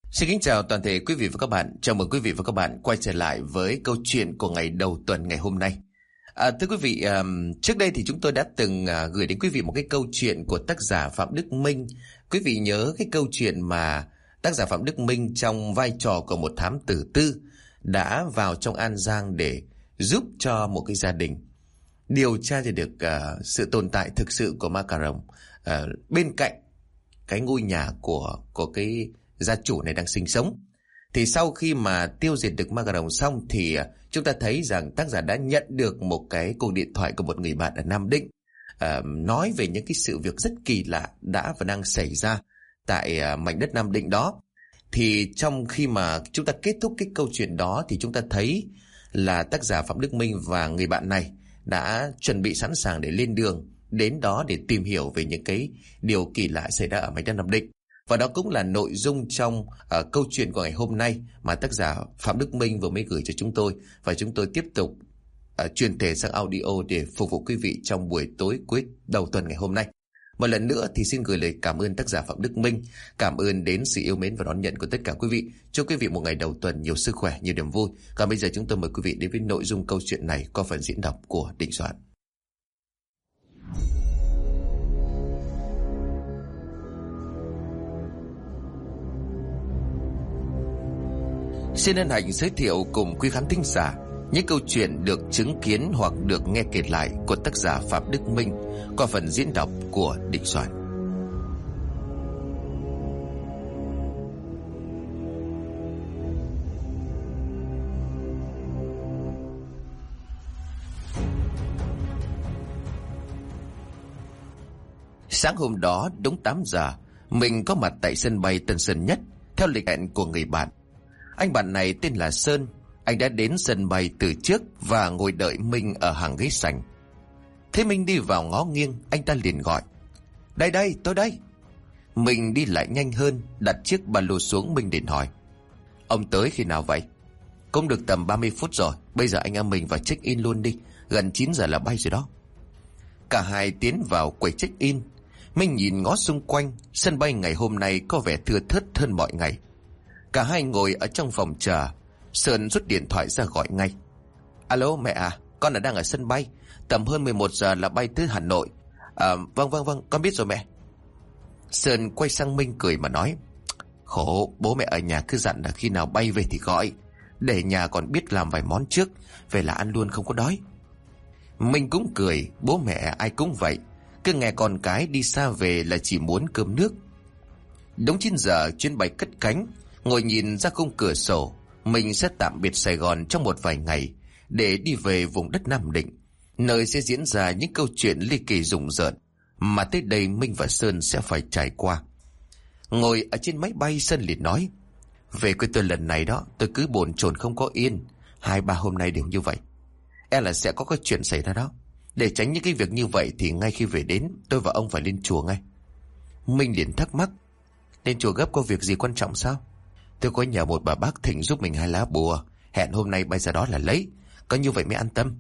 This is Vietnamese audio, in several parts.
Xin kính chào toàn thể quý vị và các bạn. Chào mừng quý vị và các bạn quay trở lại với câu chuyện của ngày đầu tuần ngày hôm nay. Thưa quý vị, trước đây thì chúng tôi đã từng gửi đến quý vị một cái câu chuyện của tác giả Phạm Đức Minh. Quý vị nhớ cái câu chuyện mà tác giả Phạm Đức Minh trong vai trò của một thám tử tư đã vào trong An Giang để giúp cho một cái gia đình điều tra ra được sự tồn tại thực sự của ma cà rồng bên cạnh cái ngôi nhà của cái gia chủ này đang sinh sống. Thì sau khi mà tiêu diệt được ma cà rồng xong thì chúng ta thấy rằng tác giả đã nhận được một cái cuộc điện thoại của một người bạn ở Nam Định, nói về những cái sự việc rất kỳ lạ đã và đang xảy ra tại mảnh đất Nam Định đó. Thì trong khi mà chúng ta kết thúc cái câu chuyện đó thì chúng ta thấy là tác giả Phạm Đức Minh và người bạn này đã chuẩn bị sẵn sàng để lên đường đến đó để tìm hiểu về những cái điều kỳ lạ xảy ra ở mảnh đất Nam Định. Và đó cũng là nội dung trong câu chuyện của ngày hôm nay mà tác giả Phạm Đức Minh vừa mới gửi cho chúng tôi. Và chúng tôi tiếp tục truyền thể sang audio để phục vụ quý vị trong buổi tối cuối đầu tuần ngày hôm nay. Một lần nữa thì xin gửi lời cảm ơn tác giả Phạm Đức Minh. Cảm ơn đến sự yêu mến và đón nhận của tất cả quý vị. Chúc quý vị một ngày đầu tuần nhiều sức khỏe, nhiều niềm vui. Còn bây giờ chúng tôi mời quý vị đến với nội dung câu chuyện này qua phần diễn đọc của Định Soạn. Xin hân hạnh giới thiệu cùng quý khán thính giả những câu chuyện được chứng kiến hoặc được nghe kể lại của tác giả Phạm Đức Minh qua phần diễn đọc của Định Soạn. Sáng hôm đó đúng 8 giờ, mình có mặt tại sân bay Tân Sơn Nhất theo lịch hẹn của người bạn. Anh bạn này tên là Sơn. Anh đã đến sân bay từ trước và ngồi đợi Minh ở hàng ghế sành. Thế Minh đi vào ngó nghiêng, anh ta liền gọi: Đây đây, tôi đây. Mình đi lại nhanh hơn, đặt chiếc ba lô xuống. Minh liền hỏi: Ông tới khi nào vậy? Cũng được tầm 30 phút rồi. Bây giờ anh em mình vào check in luôn đi. Gần 9 giờ là bay rồi đó. Cả hai tiến vào quầy check in. Minh nhìn ngó xung quanh. Sân bay ngày hôm nay có vẻ thưa thớt hơn mọi ngày. Cả hai ngồi ở trong phòng chờ. Sơn rút điện thoại ra gọi ngay: Alo mẹ à, con đang ở sân bay. Tầm hơn 11 giờ là bay tới Hà Nội. Vâng, con biết rồi mẹ. Sơn quay sang Minh cười mà nói: Khổ, bố mẹ ở nhà cứ dặn là khi nào bay về thì gọi. Để nhà còn biết làm vài món trước, về là ăn luôn không có đói. Minh cũng cười, bố mẹ ai cũng vậy. Cứ nghe con cái đi xa về là chỉ muốn cơm nước. Đúng 9 giờ chuyến bay cất cánh. Ngồi nhìn ra khung cửa sổ, mình sẽ tạm biệt Sài Gòn trong một vài ngày để đi về vùng đất Nam Định, nơi sẽ diễn ra những câu chuyện ly kỳ rùng rợn mà tới đây Minh và Sơn sẽ phải trải qua. Ngồi ở trên máy bay, Sơn liền nói: Về quê tôi lần này đó, tôi cứ bồn chồn không có yên. 2-3 hôm nay đều như vậy. E là sẽ có cái chuyện xảy ra đó. Để tránh những cái việc như vậy thì ngay khi về đến, tôi và ông phải lên chùa ngay. Minh liền thắc mắc: Lên chùa gấp có việc gì quan trọng sao? Tôi có nhờ một bà bác thỉnh giúp mình 2 lá bùa. Hẹn hôm nay bay ra đó là lấy. Có như vậy mới an tâm.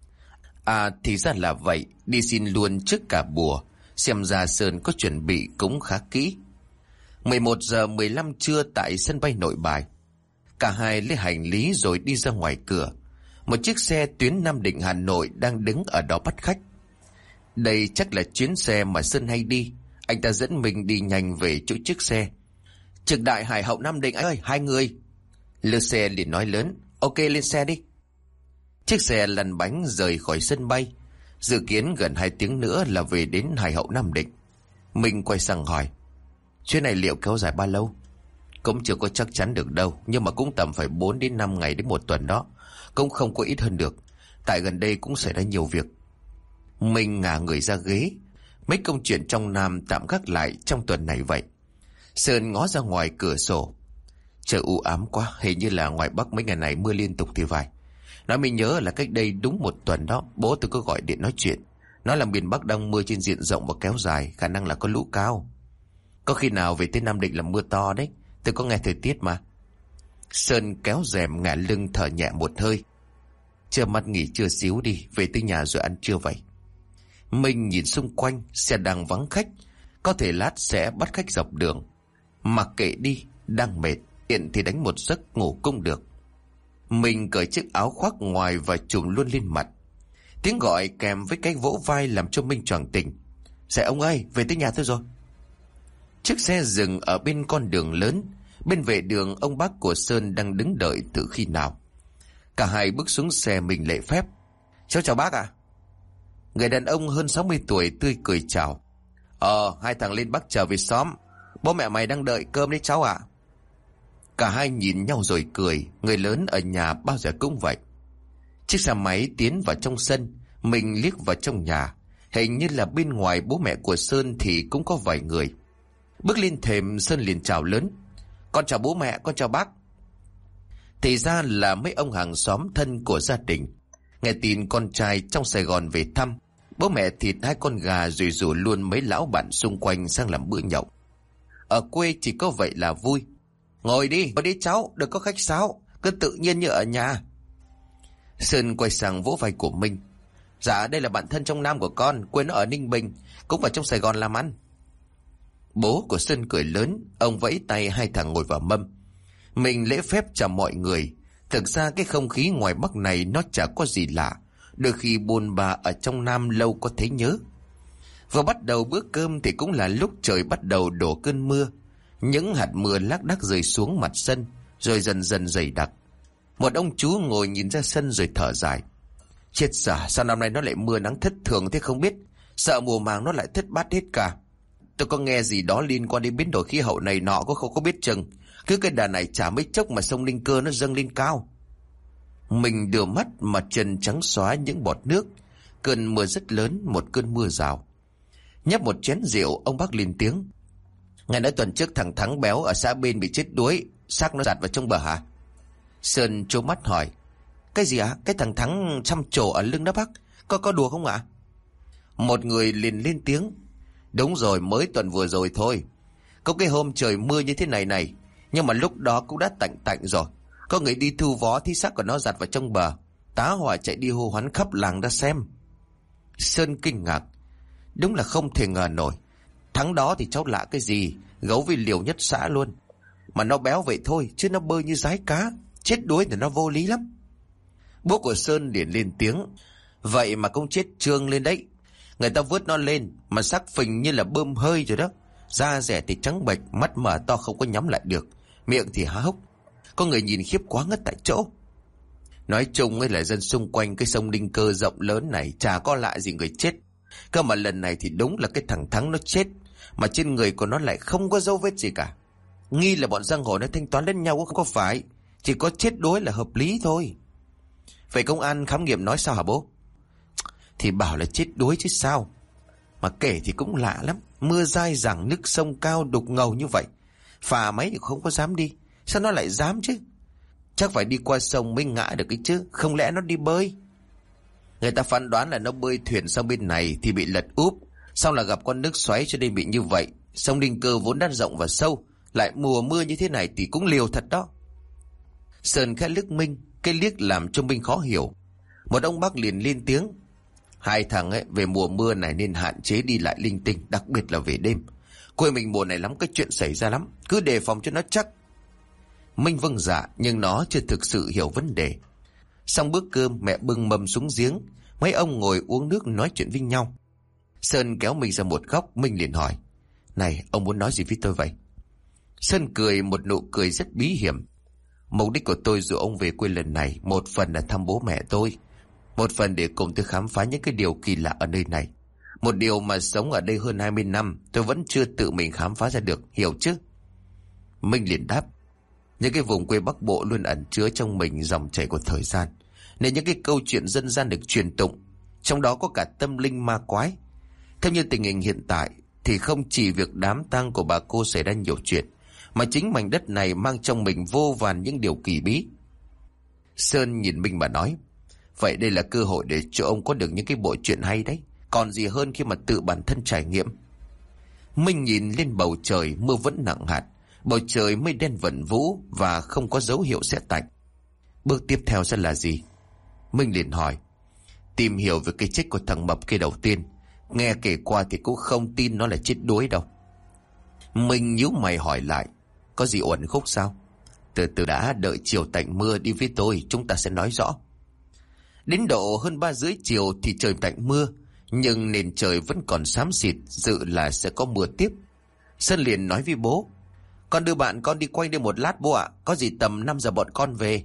Thì ra là vậy. Đi xin luôn trước cả bùa. Xem ra Sơn có chuẩn bị cũng khá kỹ. 11 giờ 15 trưa tại sân bay Nội Bài. Cả hai lấy hành lý rồi đi ra ngoài cửa. Một chiếc xe tuyến Nam Định Hà Nội đang đứng ở đó bắt khách. Đây chắc là chuyến xe mà Sơn hay đi. Anh ta dẫn mình đi nhanh về chỗ chiếc xe. Trực đại Hải Hậu Nam Định anh ơi, 2 người. Lơ xe liền nói lớn: Ok, lên xe đi. Chiếc xe lăn bánh rời khỏi sân bay. Dự kiến gần 2 tiếng nữa là về đến Hải Hậu Nam Định. Mình quay sang hỏi: Chuyến này liệu kéo dài bao lâu? Cũng chưa có chắc chắn được đâu, nhưng mà cũng tầm phải 4 đến 5 ngày đến 1 tuần đó. Cũng không có ít hơn được. Tại gần đây cũng xảy ra nhiều việc. Mình ngả người ra ghế. Mấy công chuyện trong Nam tạm gác lại trong tuần này vậy. Sơn ngó ra ngoài cửa sổ. Trời u ám quá, hình như là ngoài Bắc mấy ngày này mưa liên tục thì phải. Nói mình nhớ là cách đây đúng 1 tuần đó, bố tôi có gọi điện nói chuyện. Nói là miền Bắc đang mưa trên diện rộng và kéo dài, khả năng là có lũ cao. Có khi nào về tới Nam Định là mưa to đấy, tôi có nghe thời tiết mà. Sơn kéo rèm ngả lưng thở nhẹ một hơi. Chờ mắt nghỉ trưa xíu đi, về tới nhà rồi ăn trưa vậy. Mình nhìn xung quanh, xe đang vắng khách. Có thể lát sẽ bắt khách dọc đường. Mặc kệ đi, đang mệt, Hiện thì đánh một giấc ngủ cũng được. Mình cởi chiếc áo khoác ngoài và trùm luôn lên mặt. Tiếng gọi kèm với cái vỗ vai làm cho Minh choàng tỉnh. Dạ ông ơi, về tới nhà tôi rồi. Chiếc xe dừng ở bên con đường lớn. Bên vệ đường ông bác của Sơn đang đứng đợi từ khi nào. Cả hai bước xuống xe mình lễ phép. Cháu chào bác ạ. Người đàn ông hơn 60 tuổi tươi cười chào. Hai thằng lên Bắc trở về xóm. Bố mẹ mày đang đợi cơm đấy cháu ạ. Cả hai nhìn nhau rồi cười. Người lớn ở nhà bao giờ cũng vậy. Chiếc xe máy tiến vào trong sân. Mình liếc vào trong nhà. Hình như là bên ngoài bố mẹ của Sơn thì cũng có vài người. Bước lên thềm Sơn liền chào lớn. Con chào bố mẹ, con chào bác. Thì ra là mấy ông hàng xóm thân của gia đình. Nghe tin con trai trong Sài Gòn về thăm, bố mẹ thịt 2 con gà rồi rủ luôn mấy lão bạn xung quanh sang làm bữa nhậu. Ở quê chỉ có vậy là vui. Ngồi đi cháu, đừng có khách sáo, cứ tự nhiên như ở nhà. Sơn quay sang vỗ vai của Minh. Dạ đây là bạn thân trong Nam của con, quê nó ở Ninh Bình, cũng vào trong Sài Gòn làm ăn. Bố của Sơn cười lớn, ông vẫy tay 2 thằng ngồi vào mâm. Mình lễ phép chào mọi người. Thực ra cái không khí ngoài Bắc này nó chả có gì lạ. Đôi khi bôn ba ở trong Nam lâu có thấy nhớ. Vừa bắt đầu bữa cơm thì cũng là lúc trời bắt đầu đổ cơn mưa. Những hạt mưa lác đác rơi xuống mặt sân, rồi dần dần dày đặc. Một ông chú ngồi nhìn ra sân rồi thở dài. Chết dở, sao năm nay nó lại mưa nắng thất thường thế không biết. Sợ mùa màng nó lại thất bát hết cả. Tôi có nghe gì đó liên quan đến biến đổi khí hậu này nọ có không có biết chừng. Cứ cái đà này chả mấy chốc mà sông Ninh Cơ nó dâng lên cao. Mình đưa mắt mặt chân trắng xóa những bọt nước. Cơn mưa rất lớn, một cơn mưa rào. Nhấp một chén rượu, ông bác lên tiếng. Ngày nói tuần trước thằng Thắng béo ở xã bên bị chết đuối, xác nó giặt vào trong bờ hả? Sơn trố mắt hỏi. Cái gì ạ? Cái thằng Thắng xăm trổ ở lưng đó bác, có đùa không ạ? Một người liền lên tiếng. Đúng rồi, mới tuần vừa rồi thôi. Có cái hôm trời mưa như thế này này, nhưng mà lúc đó cũng đã tạnh tạnh rồi. Có người đi thu vó thì xác của nó giặt vào trong bờ. Tá hỏa chạy đi hô hoán khắp làng ra xem. Sơn kinh ngạc. Đúng là không thể ngờ nổi. Thắng đó thì cháu lạ cái gì, gấu với liều nhất xã luôn. Mà nó béo vậy thôi, chứ nó bơi như dái cá. Chết đuối thì nó vô lý lắm. Bố của Sơn liền lên tiếng. Vậy mà cũng chết trương lên đấy. Người ta vớt nó lên mà xác phình như là bơm hơi rồi đó. Da rẻ thì trắng bệch, mắt mở to không có nhắm lại được, miệng thì há hốc. Có người nhìn khiếp quá ngất tại chỗ. Nói chung ấy là dân xung quanh cái sông Ninh Cơ rộng lớn này chả có lạ gì người chết. Cơ mà lần này thì đúng là cái thằng Thắng nó chết, mà trên người của nó lại không có dấu vết gì cả. Nghi là bọn giang hồ nó thanh toán lẫn nhau, không có phải. Chỉ có chết đuối là hợp lý thôi. Vậy công an khám nghiệm nói sao hả bố? Thì bảo là chết đuối chứ sao. Mà kể thì cũng lạ lắm. Mưa dai dẳng, nước sông cao đục ngầu như vậy, phà máy thì không có dám đi. Sao nó lại dám chứ? Chắc phải đi qua sông mới ngã được cái chứ. Không lẽ nó đi bơi? Người ta phán đoán là nó bơi thuyền sang bên này thì bị lật úp, xong là gặp con nước xoáy cho nên bị như vậy. Sông Ninh Cơ vốn đã rộng và sâu, lại mùa mưa như thế này thì cũng liều thật đó. Sơn khẽ liếc Minh, cái liếc làm cho Minh khó hiểu. Một ông bác liền lên tiếng. 2 thằng ấy về mùa mưa này nên hạn chế đi lại linh tinh, đặc biệt là về đêm. Quê mình mùa này lắm cái chuyện xảy ra lắm, cứ đề phòng cho nó chắc. Minh vâng dạ, nhưng nó chưa thực sự hiểu vấn đề. Xong bữa cơm, mẹ bưng mâm xuống giếng, mấy ông ngồi uống nước nói chuyện với nhau. Sơn kéo Minh ra một góc, Minh liền hỏi. Này, ông muốn nói gì với tôi vậy? Sơn cười một nụ cười rất bí hiểm. Mục đích của tôi dụ ông về quê lần này, một phần là thăm bố mẹ tôi, một phần để cùng tôi khám phá những cái điều kỳ lạ ở nơi này. Một điều mà sống ở đây hơn 20 năm tôi vẫn chưa tự mình khám phá ra được, hiểu chứ? Minh liền đáp. Những cái vùng quê Bắc Bộ luôn ẩn chứa trong mình dòng chảy của thời gian, nên những cái câu chuyện dân gian được truyền tụng, trong đó có cả tâm linh ma quái. Theo như tình hình hiện tại thì không chỉ việc đám tang của bà cô xảy ra nhiều chuyện, mà chính mảnh đất này mang trong mình vô vàn những điều kỳ bí. Sơn nhìn Minh mà nói. Vậy đây là cơ hội để cho ông có được những cái bộ chuyện hay đấy. Còn gì hơn khi mà tự bản thân trải nghiệm. Minh nhìn lên bầu trời, mưa vẫn nặng hạt. Bầu trời mây đen vẩn vũ và không có dấu hiệu sẽ tạnh. Bước tiếp theo sẽ là gì? Minh liền hỏi. Tìm hiểu về cái chết của thằng mập kia đầu tiên. Nghe kể qua thì cũng không tin nó là chết đuối đâu. Minh nhíu mày hỏi lại. Có gì uẩn khúc sao? Từ từ đã, đợi chiều tạnh mưa đi với tôi, chúng ta sẽ nói rõ. Đến độ hơn 3 rưỡi chiều thì trời tạnh mưa, nhưng nền trời vẫn còn xám xịt, dự là sẽ có mưa tiếp. Sơn liền nói với bố: Con đưa bạn con đi quay đây một lát bố ạ, có gì tầm 5 giờ bọn con về.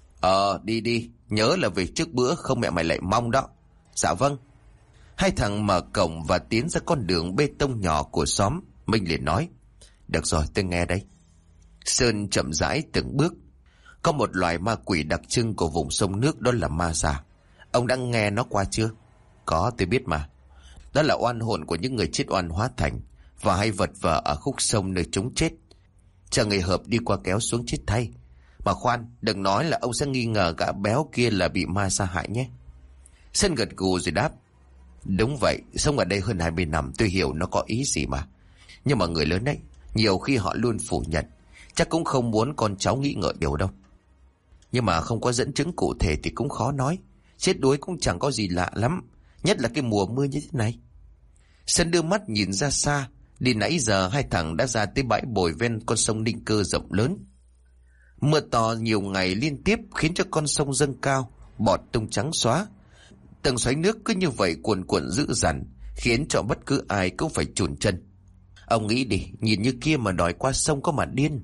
Đi đi, nhớ là về trước bữa không mẹ mày lại mong đó. Dạ vâng. Hai thằng mở cổng và tiến ra con đường bê tông nhỏ của xóm. Minh liền nói: Được rồi, tôi nghe đây. Sơn chậm rãi từng bước. Có một loài ma quỷ đặc trưng của vùng sông nước, đó là ma già. Ông đã nghe nó qua chưa? Có, tôi biết mà. Đó là oan hồn của những người chết oan hóa thành và hay vật vờ ở khúc sông nơi chúng chết, chờ người hợp đi qua kéo xuống chết thay. Mà khoan, đừng nói là ông sẽ nghi ngờ gã béo kia là bị ma sa hại nhé. Sơn gật gù rồi đáp: Đúng vậy, sống ở đây hơn 20 năm tôi hiểu nó có ý gì mà. Nhưng mà người lớn ấy, nhiều khi họ luôn phủ nhận, chắc cũng không muốn con cháu nghĩ ngợi điều đâu. Nhưng mà không có dẫn chứng cụ thể thì cũng khó nói. Chết đuối cũng chẳng có gì lạ lắm, nhất là cái mùa mưa như thế này. Sơn đưa mắt nhìn ra xa. Đi nãy giờ hai thằng đã ra tới bãi bồi ven con sông Ninh Cơ rộng lớn. Mưa to nhiều ngày liên tiếp khiến cho con sông dâng cao, bọt tung trắng xóa. Từng xoáy nước cứ như vậy cuồn cuộn dữ dằn, khiến cho bất cứ ai cũng phải chùn chân. Ông nghĩ đi, nhìn như kia mà đòi qua sông có mà điên.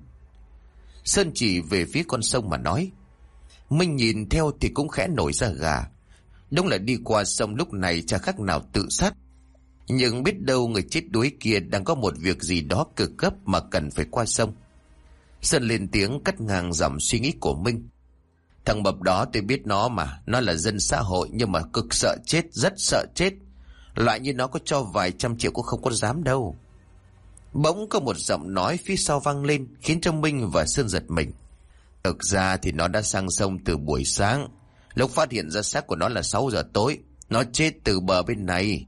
Sơn chỉ về phía con sông mà nói. Minh nhìn theo thì cũng khẽ nổi da gà. Đúng là đi qua sông lúc này chả khác nào tự sát. Nhưng biết đâu người chết đuối kia đang có một việc gì đó cực gấp mà cần phải qua sông. Sơn lên tiếng cắt ngang dòng suy nghĩ của Minh. Thằng mập đó tôi biết nó mà, nó là dân xã hội nhưng mà cực sợ chết, rất sợ chết. Loại như nó có cho vài trăm triệu cũng không có dám đâu. Bỗng có một giọng nói phía sau vang lên khiến cho Minh và Sơn giật mình. Thực ra thì nó đã sang sông từ buổi sáng. Lúc phát hiện ra xác của nó là 6 giờ tối. Nó chết từ bờ bên này.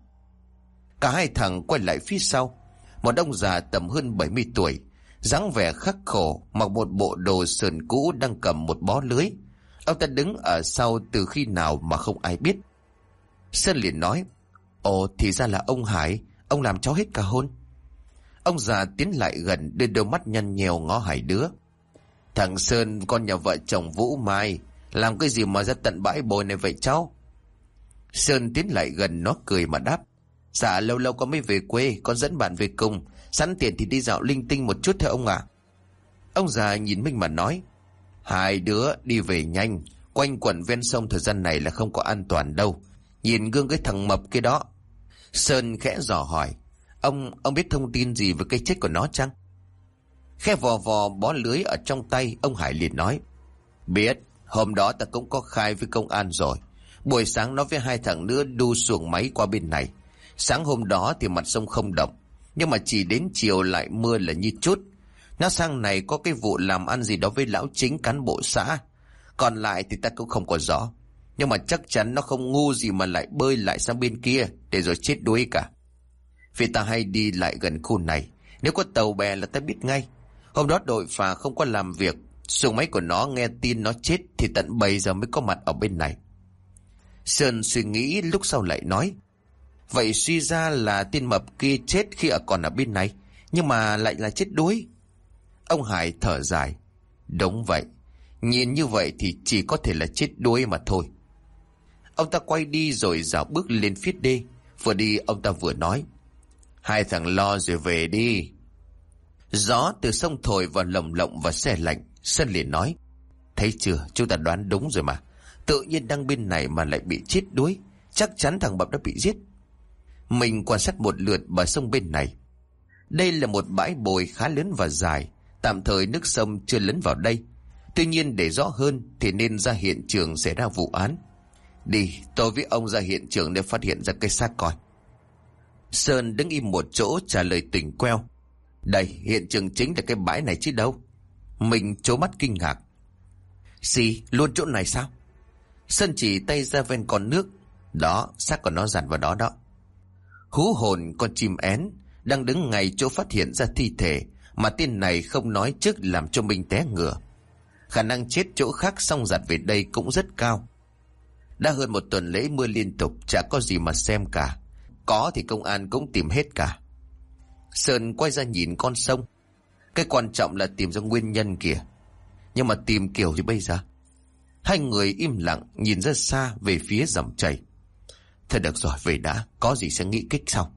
Cả hai thằng quay lại phía sau. Một ông già tầm hơn 70 tuổi, dáng vẻ khắc khổ, mặc một bộ đồ sườn cũ, đang cầm một bó lưới. Ông ta đứng ở sau từ khi nào mà không ai biết. Sơn liền nói: Ồ, thì ra là ông Hải, ông làm cháu hết cả hôn. Ông già tiến lại gần, đưa đôi mắt nhăn nhèo ngó hai đứa. Thằng Sơn con nhà vợ chồng Vũ Mai, làm cái gì mà ra tận bãi bồi này vậy cháu? Sơn tiến lại gần nó cười mà đáp: Dạ lâu lâu con mới về quê, con dẫn bạn về cùng, sẵn tiền thì đi dạo linh tinh một chút thôi ông ạ. Ông già nhìn Minh mà nói: Hai đứa đi về nhanh, quanh quẩn ven sông thời gian này là không có an toàn đâu. Nhìn gương cái thằng mập kia đó. Sơn khẽ dò hỏi: Ông biết thông tin gì về cái chết của nó chăng? Khẽ vò vò bó lưới ở trong tay, ông Hải liền nói: Biết, hôm đó ta cũng có khai với công an rồi. Buổi sáng nó với hai thằng nữa đu xuồng máy qua bên này. Sáng hôm đó thì mặt sông không động, nhưng mà chỉ đến chiều lại mưa là như chút. Nó sang này có cái vụ làm ăn gì đó với lão chính cán bộ xã. Còn lại thì ta cũng không có rõ. Nhưng mà chắc chắn nó không ngu gì mà lại bơi lại sang bên kia để rồi chết đuối cả. Vì ta hay đi lại gần khu này, nếu có tàu bè là ta biết ngay. Hôm đó đội phà không có làm việc, xuồng máy của nó nghe tin nó chết thì tận 7 giờ mới có mặt ở bên này. Sơn suy nghĩ lúc sau lại nói: Vậy suy ra là tên mập kia chết khi còn ở bên này, nhưng mà lại là chết đuối. Ông Hải thở dài: Đúng vậy, nhìn như vậy thì chỉ có thể là chết đuối mà thôi. Ông ta quay đi rồi dạo bước lên phía đê. Vừa đi ông ta vừa nói: Hai thằng lo rồi về đi. Gió từ sông thổi vào lồng lộng và se lạnh. Sơn liền nói: Thấy chưa, chúng ta đoán đúng rồi mà. Tự nhiên đang bên này mà lại bị chết đuối. Chắc chắn thằng Bập đã bị giết. Mình quan sát một lượt bờ sông bên này. Đây là một bãi bồi khá lớn và dài. Tạm thời nước sông chưa lấn vào đây. Tuy nhiên để rõ hơn thì nên ra hiện trường xảy ra vụ án. Đi, tôi với ông ra hiện trường để phát hiện ra cái xác coi. Sơn đứng im một chỗ trả lời tỉnh queo: Đây, hiện trường chính là cái bãi này chứ đâu. Mình trố mắt kinh ngạc: Gì, luôn chỗ này sao? Sơn chỉ tay ra ven con nước. Đó, xác của nó dàn vào đó đó. Hú hồn con chim én đang đứng ngay chỗ phát hiện ra thi thể mà tên này không nói trước, làm cho mình té ngửa. Khả năng chết chỗ khác xong giặt về đây cũng rất cao. Đã hơn một tuần lễ mưa liên tục, chả có gì mà xem cả. Có thì công an cũng tìm hết cả. Sơn quay ra nhìn con sông. Cái quan trọng là tìm ra nguyên nhân kìa. Nhưng mà tìm kiểu gì bây giờ? Hai người im lặng nhìn ra xa về phía dòng chảy. Thôi được rồi, về đã, có gì sẽ nghĩ cách sau.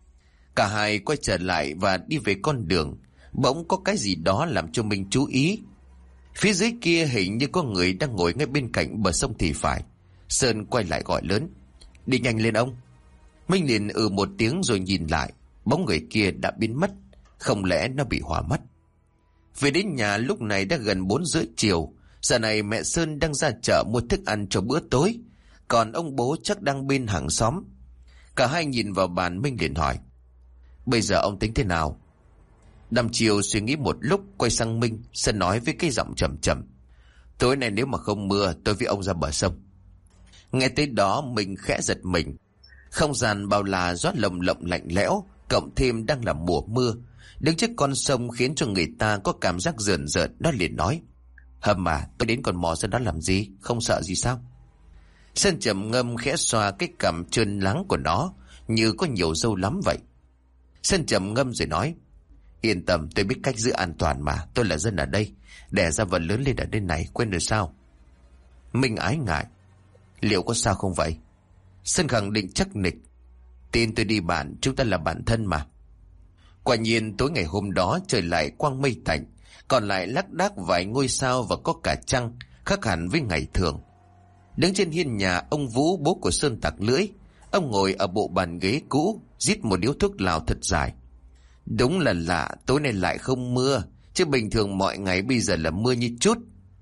Cả hai quay trở lại và đi về con đường. Bỗng có cái gì đó làm cho Minh chú ý. Phía dưới kia hình như có người đang ngồi ngay bên cạnh bờ sông thì phải. Sơn quay lại gọi lớn: đi nhanh lên ông. Minh liền một tiếng rồi nhìn lại. Bóng người kia đã biến mất. Không lẽ nó bị hỏa mất? Về đến nhà lúc này đã gần 4 rưỡi chiều. Giờ này mẹ Sơn đang ra chợ mua thức ăn cho bữa tối, còn ông bố chắc đang bên hàng xóm. Cả hai nhìn vào bàn. Minh liền hỏi: bây giờ ông tính thế nào? Đăm chiều suy nghĩ một lúc, quay sang Minh. Sơn nói với cái giọng trầm trầm: tối nay nếu mà không mưa, tôi với ông ra bờ sông. Nghe tới đó mình khẽ giật mình. Không gian bao la gió lồng lộng lạnh lẽo, cộng thêm đang là mùa mưa, đứng trước con sông khiến cho người ta có cảm giác rờn rợn. Nó liền nói: Hâm à, tôi đến còn mò ra đó làm gì, không sợ gì sao? Sơn trầm ngâm khẽ xoa cái cằm trơn láng của nó, như có nhiều râu lắm vậy. Sơn trầm ngâm rồi nói: yên tâm, tôi biết cách giữ an toàn mà, tôi là dân ở đây, đẻ ra và lớn lên ở đây này, quên rồi sao? Minh ái ngại: liệu có sao không vậy? Sơn khẳng định chắc nịch: tin tôi đi bạn, chúng ta là bạn thân mà. Quả nhiên tối ngày hôm đó trời lại quang mây tạnh, còn lại lác đác vài ngôi sao và có cả trăng, khác hẳn với ngày thường. Đứng trên hiên nhà ông Vũ, bố của Sơn tặc lưỡi. Ông ngồi ở bộ bàn ghế cũ, rít một điếu thuốc lào thật dài. Đúng là lạ, tối nay lại không mưa, chứ bình thường mọi ngày bây giờ là mưa như chút.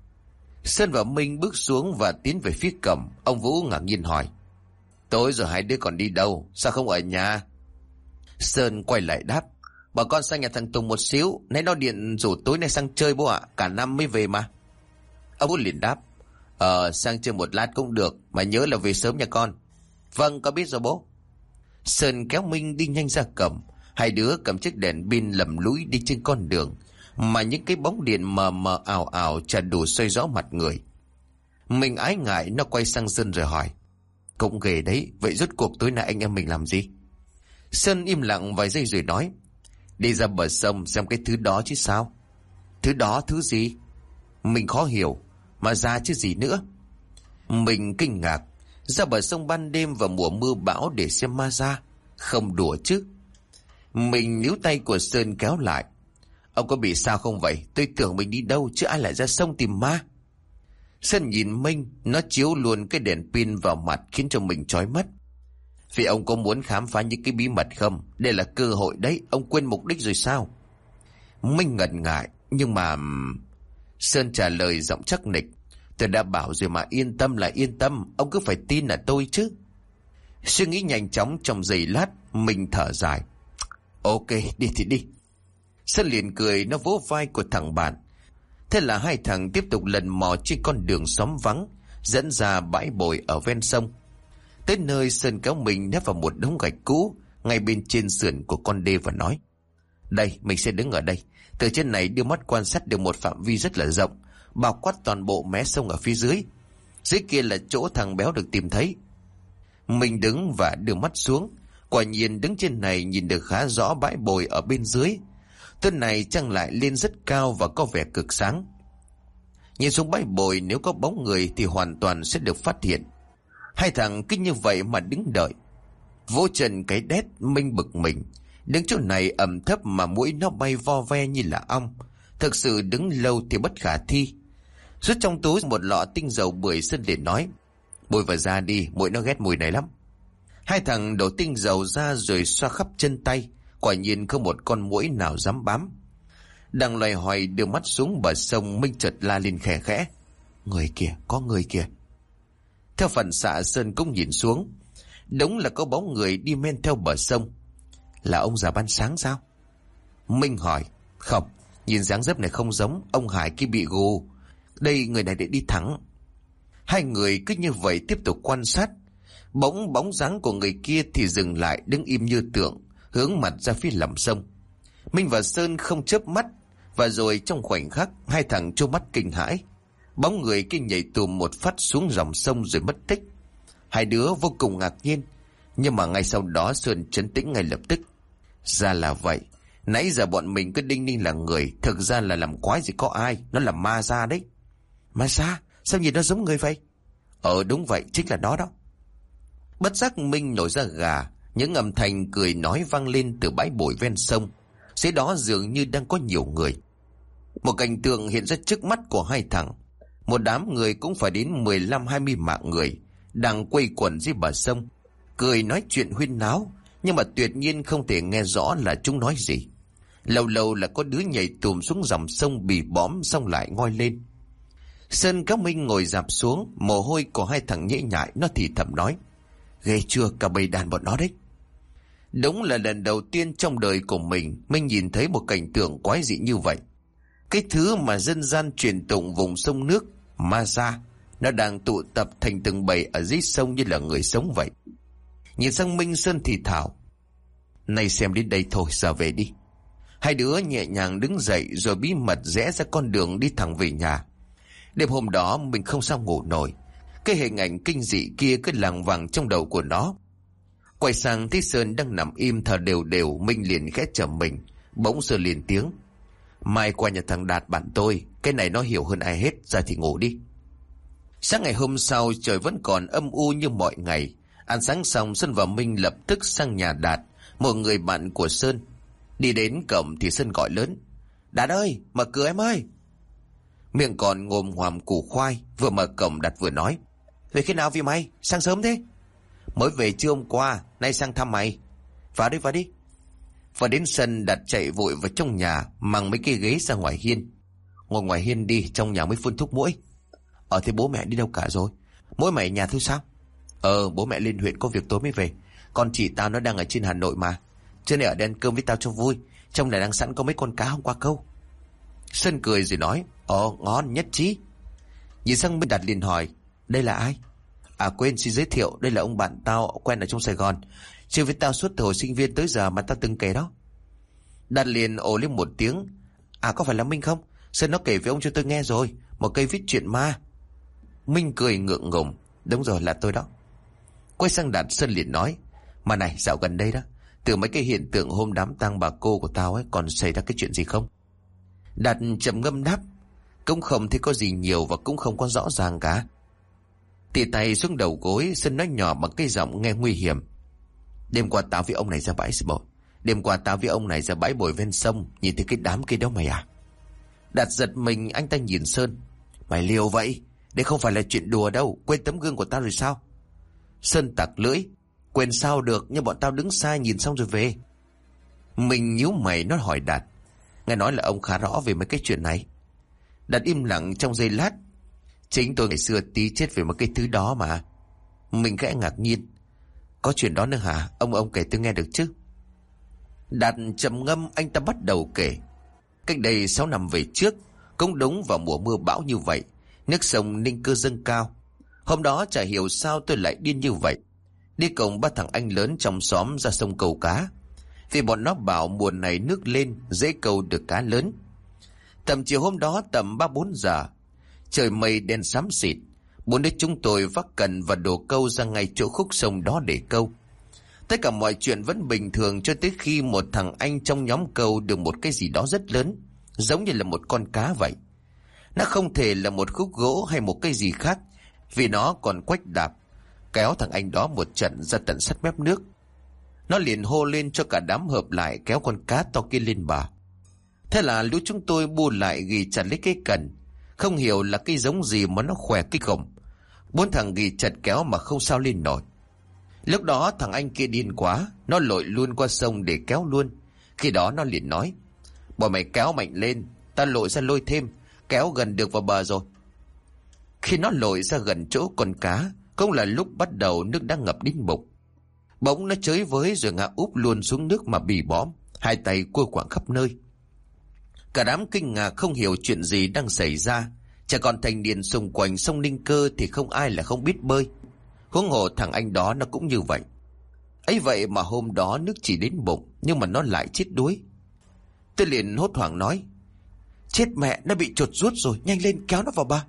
Sơn và Minh bước xuống và tiến về phía cổng. Ông Vũ ngạc nhiên hỏi: tối rồi hai đứa còn đi đâu, sao không ở nhà? Sơn quay lại đáp: bà con sang nhà thằng Tùng một xíu, nãy nó điện rủ tối nay sang chơi bố ạ, cả năm mới về mà. Ông Vũ liền đáp: sang chơi một lát cũng được, mà nhớ là về sớm nha con. Vâng, con biết rồi bố. Sơn kéo Minh đi nhanh ra cổng. Hai đứa cầm chiếc đèn pin lầm lũi đi trên con đường, mà những cái bóng điện mờ mờ ảo ảo chả đủ soi rõ mặt người. Mình ái ngại, nó quay sang Sơn rồi hỏi: cũng ghê đấy, vậy rốt cuộc tối nay anh em mình làm gì? Sơn im lặng vài giây rồi nói: đi ra bờ sông xem cái thứ đó chứ sao. Thứ đó thứ gì? Mình khó hiểu: mà ra chứ gì nữa. Mình kinh ngạc: ra bờ sông ban đêm vào mùa mưa bão để xem ma ra? Không đùa chứ. Mình níu tay của Sơn kéo lại: ông có bị sao không vậy? Tôi tưởng mình đi đâu chứ ai lại ra sông tìm ma. Sơn nhìn Minh, nó chiếu luôn cái đèn pin vào mặt khiến cho mình chói mắt. Vì ông có muốn khám phá những cái bí mật không? Đây là cơ hội đấy, ông quên mục đích rồi sao? Minh ngần ngại: nhưng mà... Sơn trả lời giọng chắc nịch: tôi đã bảo rồi mà, yên tâm là yên tâm, ông cứ phải tin là tôi chứ. Suy nghĩ nhanh chóng trong giây lát, Minh thở dài: ok, đi thì đi. Sơn liền cười, nó vỗ vai của thằng bạn. Thế là hai thằng tiếp tục lần mò trên con đường xóm vắng dẫn ra bãi bồi ở ven sông. Tới nơi, Sơn kéo mình nép vào một đống gạch cũ ngay bên trên sườn của con đê và nói: đây, mình sẽ đứng ở đây, từ trên này đưa mắt quan sát được một phạm vi rất là rộng, bao quát toàn bộ mé sông ở phía dưới. Dưới kia là chỗ thằng béo được tìm thấy. Mình đứng và đưa mắt xuống. Quả nhiên đứng trên này nhìn được khá rõ bãi bồi ở bên dưới. Tuần này trăng lại lên rất cao và có vẻ cực sáng. Nhìn xuống bãi bồi, nếu có bóng người thì hoàn toàn sẽ được phát hiện. Hai thằng cứ như vậy mà đứng đợi. Vỗ chân cái đét, Minh bực mình. Đứng chỗ này ẩm thấp mà mũi nó bay vo ve như là ong. Thực sự đứng lâu thì bất khả thi. Rút trong túi một lọ tinh dầu bưởi, Sơn để nói: bôi vào da đi, mũi nó ghét mùi này lắm. Hai thằng đổ tinh dầu ra rồi xoa khắp chân tay. Quả nhiên không một con muỗi nào dám bám. Đang loay hoay đưa mắt xuống bờ sông, Minh chợt la lên khẽ khẽ: người kìa, có người kìa. Theo phản xạ, Sơn cũng nhìn xuống. Đúng là có bóng người đi men theo bờ sông. Là ông già ban sáng sao? Minh hỏi: không, nhìn dáng dấp này không giống. Ông Hải kia bị gù. Đây, người này để đi thẳng. Hai người cứ như vậy tiếp tục quan sát. Bóng dáng của người kia thì dừng lại, đứng im như tượng, hướng mặt ra phía lòng sông. Minh và Sơn không chớp mắt, và rồi trong khoảnh khắc hai thằng trố mắt kinh hãi. Bóng người kia nhảy tùm một phát xuống dòng sông rồi mất tích. Hai đứa vô cùng ngạc nhiên, nhưng mà ngay sau đó Sơn trấn tĩnh ngay lập tức. Ra là vậy, Nãy giờ bọn mình cứ đinh ninh là người, thực ra là làm quái gì có ai, nó là ma da đấy. Ma da? Sao nhìn nó giống người vậy? Đúng vậy, chính là nó đó. Bất giác Minh nổi da gà, những âm thanh cười nói vang lên từ bãi bồi ven sông. Dưới đó dường như đang có nhiều người. Một cảnh tượng hiện ra trước mắt của hai thằng. Một đám người cũng phải đến 15-20 mạng người đang quây quần dưới bờ sông, cười nói chuyện huyên náo, nhưng mà tuyệt nhiên không thể nghe rõ là chúng nói gì. Lâu lâu là có đứa nhảy tùm xuống dòng sông bị bõm xong lại ngoi lên. Sơn Cáo Minh ngồi dạp xuống, mồ hôi của hai thằng nhễ nhại, nó thì thầm nói: ghê chưa, cả bầy đàn bọn nó đấy. Đúng là lần đầu tiên trong đời của mình nhìn thấy một cảnh tượng quái dị như vậy. Cái thứ mà dân gian truyền tụng vùng sông nước, ma da, nó đang tụ tập thành từng bầy ở dưới sông như là người sống vậy. Nhìn sang Minh, Sơn thì thào: này xem đến đây thôi, giờ về đi. Hai đứa nhẹ nhàng đứng dậy rồi bí mật rẽ ra con đường đi thẳng về nhà. Đêm hôm đó mình không sao ngủ nổi. Cái hình ảnh kinh dị kia cứ lằng vằng trong đầu của nó. Quay sang thấy Sơn đang nằm im thở đều đều, Minh liền khẽ trầm mình. Bỗng Sơn liền tiếng: mai qua nhà thằng Đạt bạn tôi, cái này nó hiểu hơn ai hết, ra thì ngủ đi. Sáng ngày hôm sau trời vẫn còn âm u như mọi ngày. Ăn sáng xong, Sơn và Minh lập tức sang nhà Đạt, một người bạn của Sơn. Đi đến cổng thì Sơn gọi lớn: Đạt ơi, mở cửa em ơi. Miệng còn ngồm ngoàm củ khoai, vừa mở cổng Đạt vừa nói: về khi nào vì mày, sang sớm thế? Mới về trưa hôm qua, nay sang thăm mày. Vào đi, vào đi. Và đến sân, Đạt chạy vội vào trong nhà, mang mấy cái ghế ra ngoài hiên. Ngồi ngoài hiên đi, trong nhà mới phun thuốc muỗi. Thế bố mẹ đi đâu cả rồi? Mỗi mày nhà thôi sao? Bố mẹ lên huyện có việc tối mới về. Con chị tao nó đang ở trên Hà Nội mà, cho nên ở đây ăn cơm với tao cho vui. Trong này đang sẵn có mấy con cá hôm qua câu. Sơn cười rồi nói: ngon nhất trí. Nhìn sang bên Đạt liền hỏi: đây là ai? Quên xin giới thiệu, đây là ông bạn tao quen ở trong Sài Gòn, chơi với tao suốt từ hồi sinh viên tới giờ mà tao từng kể đó. Đạt liền ồ lên một tiếng: có phải là Minh không? Sơn nó kể với ông cho tôi nghe rồi, một cây viết chuyện ma. Minh cười ngượng ngùng: đúng rồi, là tôi đó. Quay sang Đạt, Sơn liền nói: mà này, dạo gần đây đó, từ mấy cái hiện tượng hôm đám tang bà cô của tao ấy, còn xảy ra cái chuyện gì không? Đạt trầm ngâm đáp: cũng không thấy có gì nhiều và cũng không có rõ ràng cả. Tì tay xuống đầu gối, Sơn nói nhỏ bằng cái giọng nghe nguy hiểm: đêm qua tao với ông này ra bãi bồi. Đêm qua tao với ông này ra bãi bồi ven sông, nhìn thấy cái đám kia đó mày à? Đạt giật mình, anh ta nhìn Sơn: mày liều vậy? Đây không phải là chuyện đùa đâu, quên tấm gương của tao rồi sao? Sơn tặc lưỡi: quên sao được, nhưng bọn tao đứng xa nhìn xong rồi về. Mình nhíu mày, nó hỏi Đạt: nghe nói là ông khá rõ về mấy cái chuyện này. Đạt im lặng trong giây lát: chính tôi ngày xưa tí chết về một cái thứ đó mà. Mình khẽ ngạc nhiên: có chuyện đó nữa hả? Ông kể tôi nghe được chứ. Đạt trầm ngâm, anh ta bắt đầu kể: cách đây 6 năm về trước, cũng đúng vào mùa mưa bão như vậy, nước sông Ninh Cơ dâng cao. Hôm đó chả hiểu sao tôi lại điên như vậy, đi cùng 3 thằng anh lớn trong xóm ra sông câu cá, vì bọn nó bảo mùa này nước lên dễ câu được cá lớn. Tầm chiều hôm đó, tầm 3-4 giờ, trời mây đen xám xịt, 4 đứa chúng tôi vác cần và đồ câu ra ngay chỗ khúc sông đó để câu. Tất cả mọi chuyện vẫn bình thường cho tới khi một thằng anh trong nhóm câu được một cái gì đó rất lớn, giống như là một con cá vậy. Nó không thể là một khúc gỗ hay một cái gì khác, vì nó còn quách đạp, kéo thằng anh đó một trận ra tận sát mép nước. Nó liền hô lên cho cả đám hợp lại kéo con cá to kia lên bờ. Thế là lũ chúng tôi bu lại ghi chặt lấy cái cần, không hiểu là cái giống gì mà nó khỏe cái gồng. 4 thằng ghi chặt kéo mà không sao lên nổi. Lúc đó thằng anh kia điên quá, nó lội luôn qua sông để kéo luôn. Khi đó nó liền nói: bọn mày kéo mạnh lên, ta lội ra lôi thêm, kéo gần được vào bờ rồi. Khi nó lội ra gần chỗ con cá, cũng là lúc bắt đầu nước đã ngập đến bụng. Bỗng nó chới với rồi ngã úp luôn xuống nước mà bì bõm, hai tay cua quạng khắp nơi. Cả đám kinh ngạc không hiểu chuyện gì đang xảy ra. Chả còn thành niên xung quanh sông Ninh Cơ thì không ai là không biết bơi, huống hồ thằng anh đó nó cũng như vậy. Ấy vậy mà hôm đó nước chỉ đến bụng, nhưng mà nó lại chết đuối. Tôi liền hốt hoảng nói: chết mẹ, nó bị chuột rút rồi, nhanh lên kéo nó vào bờ.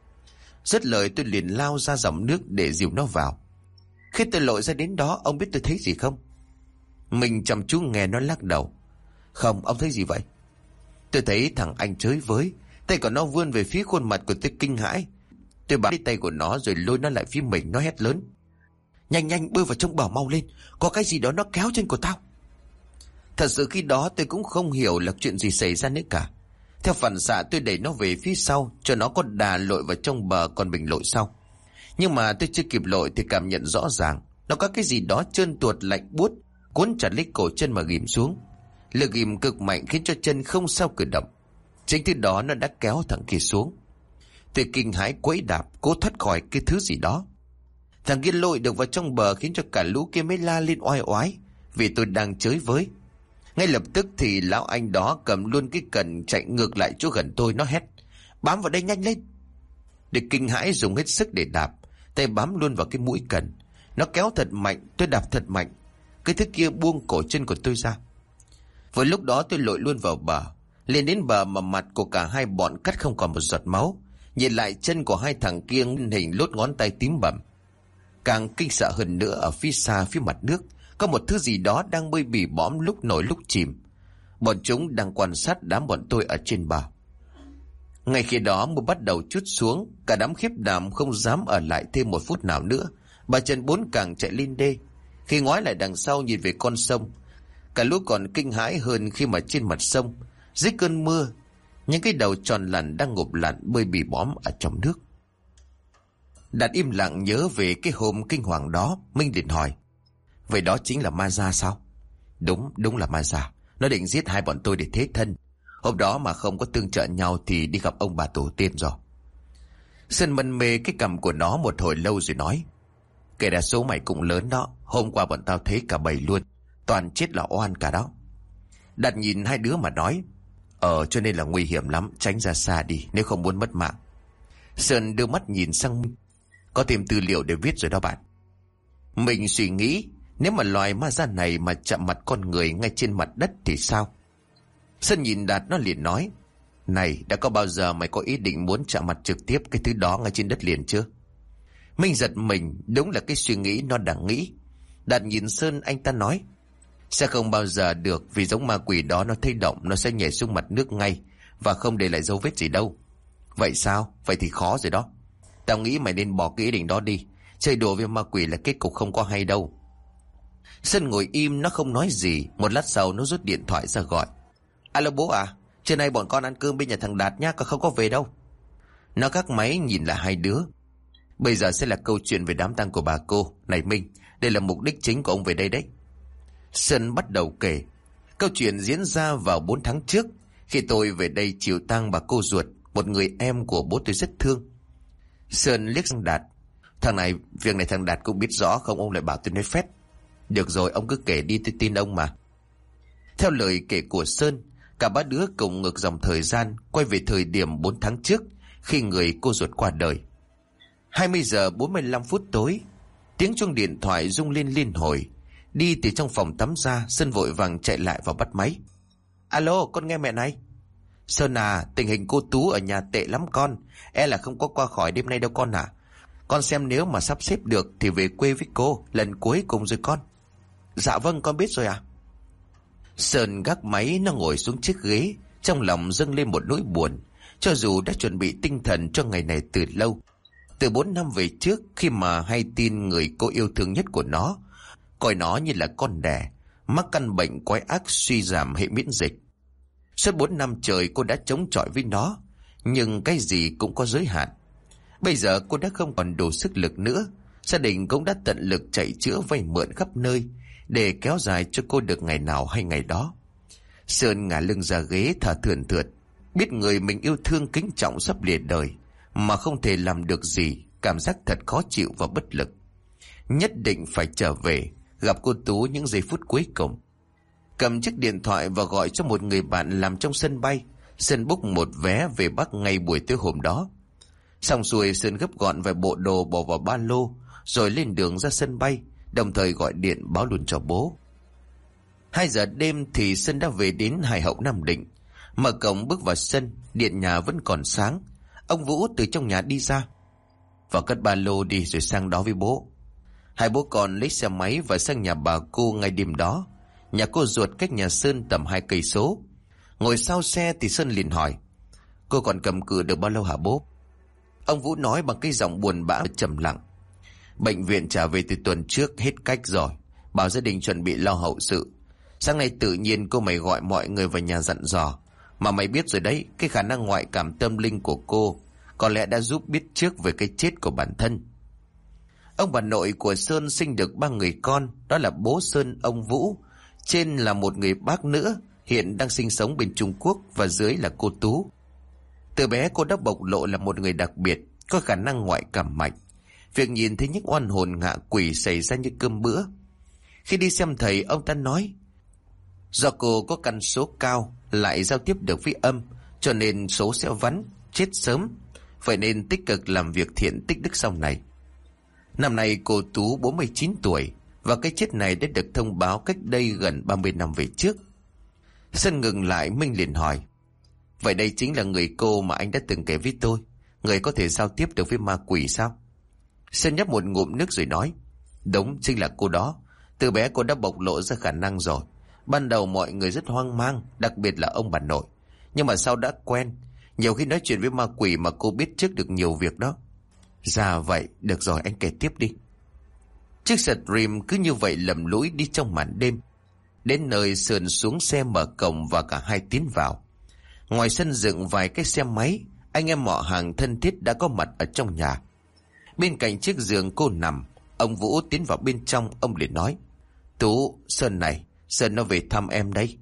Dứt lời tôi liền lao ra dòng nước để dìu nó vào. Khi tôi lội ra đến đó, ông biết tôi thấy gì không? Mình chăm chú nghe nó lắc đầu: Không, ông thấy gì vậy? Tôi thấy thằng anh chới với, tay của nó vươn về phía khuôn mặt của tôi kinh hãi. Tôi bám lấy tay của nó rồi lôi nó lại phía mình, nó hét lớn: Nhanh nhanh bơi vào trong bờ mau lên, có cái gì đó nó kéo chân của tao. Thật sự khi đó tôi cũng không hiểu là chuyện gì xảy ra nữa cả. Theo phản xạ tôi đẩy nó về phía sau cho nó có đà lội vào trong bờ, còn mình lội sau. Nhưng mà tôi chưa kịp lội thì cảm nhận rõ ràng nó có cái gì đó trơn tuột lạnh buốt cuốn chặt lấy cổ chân mà ghìm xuống. Lực ghìm cực mạnh khiến cho chân không sao cử động. Chính thứ đó nó đã kéo thằng kia xuống. Tôi kinh hãi quẫy đạp cố thoát khỏi cái thứ gì đó. Thằng kia lội được vào trong bờ khiến cho cả lũ kia mới la lên oai oái vì tôi đang chới với. Ngay lập tức thì lão anh đó cầm luôn cái cần chạy ngược lại chỗ gần tôi, nó hét: Bám vào đây nhanh lên. Để kinh hãi dùng hết sức để đạp, tay bám luôn vào cái mũi cần. Nó kéo thật mạnh, tôi đạp thật mạnh. Cái thứ kia buông cổ chân của tôi ra. Vừa lúc đó tôi lội luôn vào bờ. Lên đến bờ mà mặt của cả hai bọn cắt không còn một giọt máu. Nhìn lại chân của hai thằng kia hình lốt ngón tay tím bầm. Càng kinh sợ hơn nữa, ở phía xa phía mặt nước có một thứ gì đó đang bơi bỉ bõm lúc nổi lúc chìm. Bọn chúng đang quan sát đám bọn tôi ở trên bờ. Ngay khi đó mưa bắt đầu trút xuống, cả đám khiếp đảm không dám ở lại thêm một phút nào nữa. Bà Trần Bốn càng chạy lên đê. Khi ngoái lại đằng sau nhìn về con sông, cả lũ còn kinh hãi hơn khi mà trên mặt sông, dưới cơn mưa, những cái đầu tròn lằn đang ngụp lặn bơi bỉ bõm ở trong nước. Đạt im lặng nhớ về cái hôm kinh hoàng đó, Minh liền hỏi: Vậy đó chính là ma da sao? Đúng là ma da. Nó định giết hai bọn tôi để thế thân. Hôm đó mà không có tương trợ nhau thì đi gặp ông bà tổ tiên rồi. Sơn mân mê cái cằm của nó một hồi lâu rồi nói: Kể ra số mày cũng lớn đó. Hôm qua bọn tao thấy cả bầy luôn, toàn chết là oan cả đó. Đạt nhìn hai đứa mà nói: Cho nên là nguy hiểm lắm, tránh ra xa đi nếu không muốn mất mạng. Sơn đưa mắt nhìn sang Minh: Có thêm tư liệu để viết rồi đó bạn. Mình suy nghĩ, nếu mà loài ma da này mà chạm mặt con người ngay trên mặt đất thì sao? Sơn nhìn Đạt, nó liền nói: Này, đã có bao giờ mày có ý định muốn chạm mặt trực tiếp cái thứ đó ngay trên đất liền chưa? Minh giật mình, đúng là cái suy nghĩ nó đang nghĩ. Đạt nhìn Sơn, anh ta nói: Sẽ không bao giờ được, vì giống ma quỷ đó nó thấy động nó sẽ nhảy xuống mặt nước ngay và không để lại dấu vết gì đâu. Vậy sao? Vậy thì khó rồi đó. Tao nghĩ mày nên bỏ cái ý định đó đi. Chơi đùa với ma quỷ là kết cục không có hay đâu. Sơn ngồi im, nó không nói gì. Một lát sau nó rút điện thoại ra gọi: Alo bố à, trưa nay bọn con ăn cơm bên nhà thằng Đạt nhá, con không có về đâu. Nó gác máy nhìn là hai đứa. Bây giờ sẽ là câu chuyện về đám tang của bà cô. Này Minh, đây là mục đích chính của ông về đây đấy. Sơn bắt đầu kể. Câu chuyện diễn ra vào 4 tháng trước, khi tôi về đây chịu tang bà cô ruột, một người em của bố tôi rất thương. Sơn liếc sang Đạt: Việc này thằng Đạt cũng biết rõ không, ông lại bảo tôi nói phét. Được rồi, ông cứ kể đi, tôi tin ông mà. Theo lời kể của Sơn, cả ba đứa cùng ngược dòng thời gian, quay về thời điểm 4 tháng trước, khi người cô ruột qua đời. 20 giờ 45 phút tối, tiếng chuông điện thoại rung lên liên hồi. Đi từ trong phòng tắm ra, Sơn vội vàng chạy lại và bắt máy. Alo, con nghe mẹ này. Sơn à, tình hình cô Tú ở nhà tệ lắm con, là không có qua khỏi đêm nay đâu con à. Con xem nếu mà sắp xếp được thì về quê với cô lần cuối cùng rồi con. Dạ vâng, con biết rồi ạ. Sơn gác máy, nó ngồi xuống chiếc ghế, trong lòng dâng lên một nỗi buồn. Cho dù đã chuẩn bị tinh thần cho ngày này từ lâu, từ 4 năm về trước, khi mà hay tin người cô yêu thương nhất của nó, coi nó như là con đẻ, mắc căn bệnh quái ác suy giảm hệ miễn dịch. Suốt 4 năm trời cô đã chống chọi với nó, nhưng cái gì cũng có giới hạn. Bây giờ cô đã không còn đủ sức lực nữa. Gia đình cũng đã tận lực chạy chữa vay mượn khắp nơi để kéo dài cho cô được ngày nào hay ngày đó. Sơn ngả lưng ra ghế thở thườn thượt, biết người mình yêu thương kính trọng sắp lìa đời mà không thể làm được gì, cảm giác thật khó chịu và bất lực. Nhất định phải trở về gặp cô Tú những giây phút cuối cùng. Cầm chiếc điện thoại và gọi cho một người bạn làm trong sân bay. Sơn book một vé về Bắc ngay buổi tối hôm đó. Xong xuôi, Sơn gấp gọn vài bộ đồ bỏ vào ba lô rồi lên đường ra sân bay, đồng thời gọi điện báo luôn cho bố. 2 giờ đêm thì Sơn đã về đến Hải Hậu Nam Định. Mở cổng bước vào sân, điện nhà vẫn còn sáng. Ông Vũ từ trong nhà đi ra: Vào cất ba lô đi rồi sang đó với bố. Hai bố con lấy xe máy và sang nhà bà cô ngay đêm đó. Nhà cô ruột cách nhà Sơn tầm 2 cây số. Ngồi sau xe thì Sơn liền hỏi: Cô còn cầm cự được bao lâu hả bố? Ông Vũ nói bằng cái giọng buồn bã trầm lặng: Bệnh viện trả về từ tuần trước hết cách rồi, bảo gia đình chuẩn bị lo hậu sự. Sáng nay tự nhiên cô mày gọi mọi người vào nhà dặn dò. Mà mày biết rồi đấy, cái khả năng ngoại cảm tâm linh của cô có lẽ đã giúp biết trước về cái chết của bản thân. Ông bà nội của Sơn sinh được 3 người con, đó là bố Sơn, ông Vũ, trên là một người bác nữa, hiện đang sinh sống bên Trung Quốc, và dưới là cô Tú. Từ bé cô đã bộc lộ là một người đặc biệt, có khả năng ngoại cảm mạnh. Việc nhìn thấy những oan hồn ngạ quỷ xảy ra như cơm bữa. Khi đi xem thầy, ông ta nói do cô có căn số cao, lại giao tiếp được với âm, cho nên số sẽ vắn, chết sớm. Vậy nên tích cực làm việc thiện tích đức sau này. Năm nay cô Tú 49 tuổi, và cái chết này đã được thông báo cách đây gần 30 năm về trước. Sơn ngừng lại, Minh liền hỏi: Vậy đây chính là người cô mà anh đã từng kể với tôi, người có thể giao tiếp được với ma quỷ sao? Sơn nhấp một ngụm nước rồi nói: Đúng, chính là cô đó. Từ bé cô đã bộc lộ ra khả năng rồi. Ban đầu mọi người rất hoang mang, đặc biệt là ông bà nội. Nhưng mà sau đã quen, nhiều khi nói chuyện với ma quỷ mà cô biết trước được nhiều việc đó. Dạ vậy, được rồi, anh kể tiếp đi. Chiếc xe Dream cứ như vậy lầm lũi đi trong màn đêm. Đến nơi, Sơn xuống xe mở cổng và cả hai tiến vào. Ngoài sân dựng vài cái xe máy, anh em họ hàng thân thiết đã có mặt ở trong nhà. Bên cạnh chiếc giường cô nằm, ông Vũ tiến vào bên trong, ông liền nói: Tú, Sơn này, Sơn nó về thăm em đấy.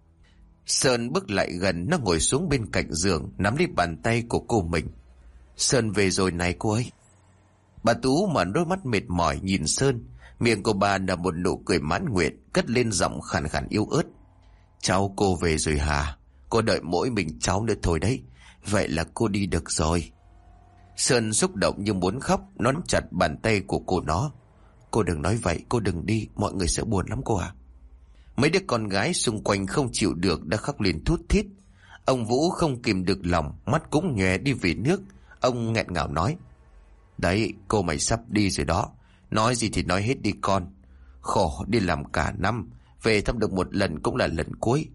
Sơn bước lại gần, nó ngồi xuống bên cạnh giường, nắm lấy bàn tay của cô mình. Sơn về rồi này cô ấy. Bà Tú mở đôi mắt mệt mỏi nhìn Sơn, miệng của bà là một nụ cười mãn nguyện, cất lên giọng khàn khàn yếu ớt: Cháu cô về rồi hả? Cô đợi mỗi mình cháu nữa thôi đấy. Vậy là cô đi được rồi. Sơn xúc động như muốn khóc, nắm chặt bàn tay của cô nó. Cô đừng nói vậy, cô đừng đi, mọi người sẽ buồn lắm cô ạ. Mấy đứa con gái xung quanh không chịu được đã khóc lên thút thít. Ông Vũ không kìm được lòng, mắt cũng nhòe đi về nước. Ông nghẹn ngào nói: Đấy, cô mày sắp đi rồi đó. Nói gì thì nói hết đi con. Khổ đi làm cả năm, về thăm được một lần cũng là lần cuối.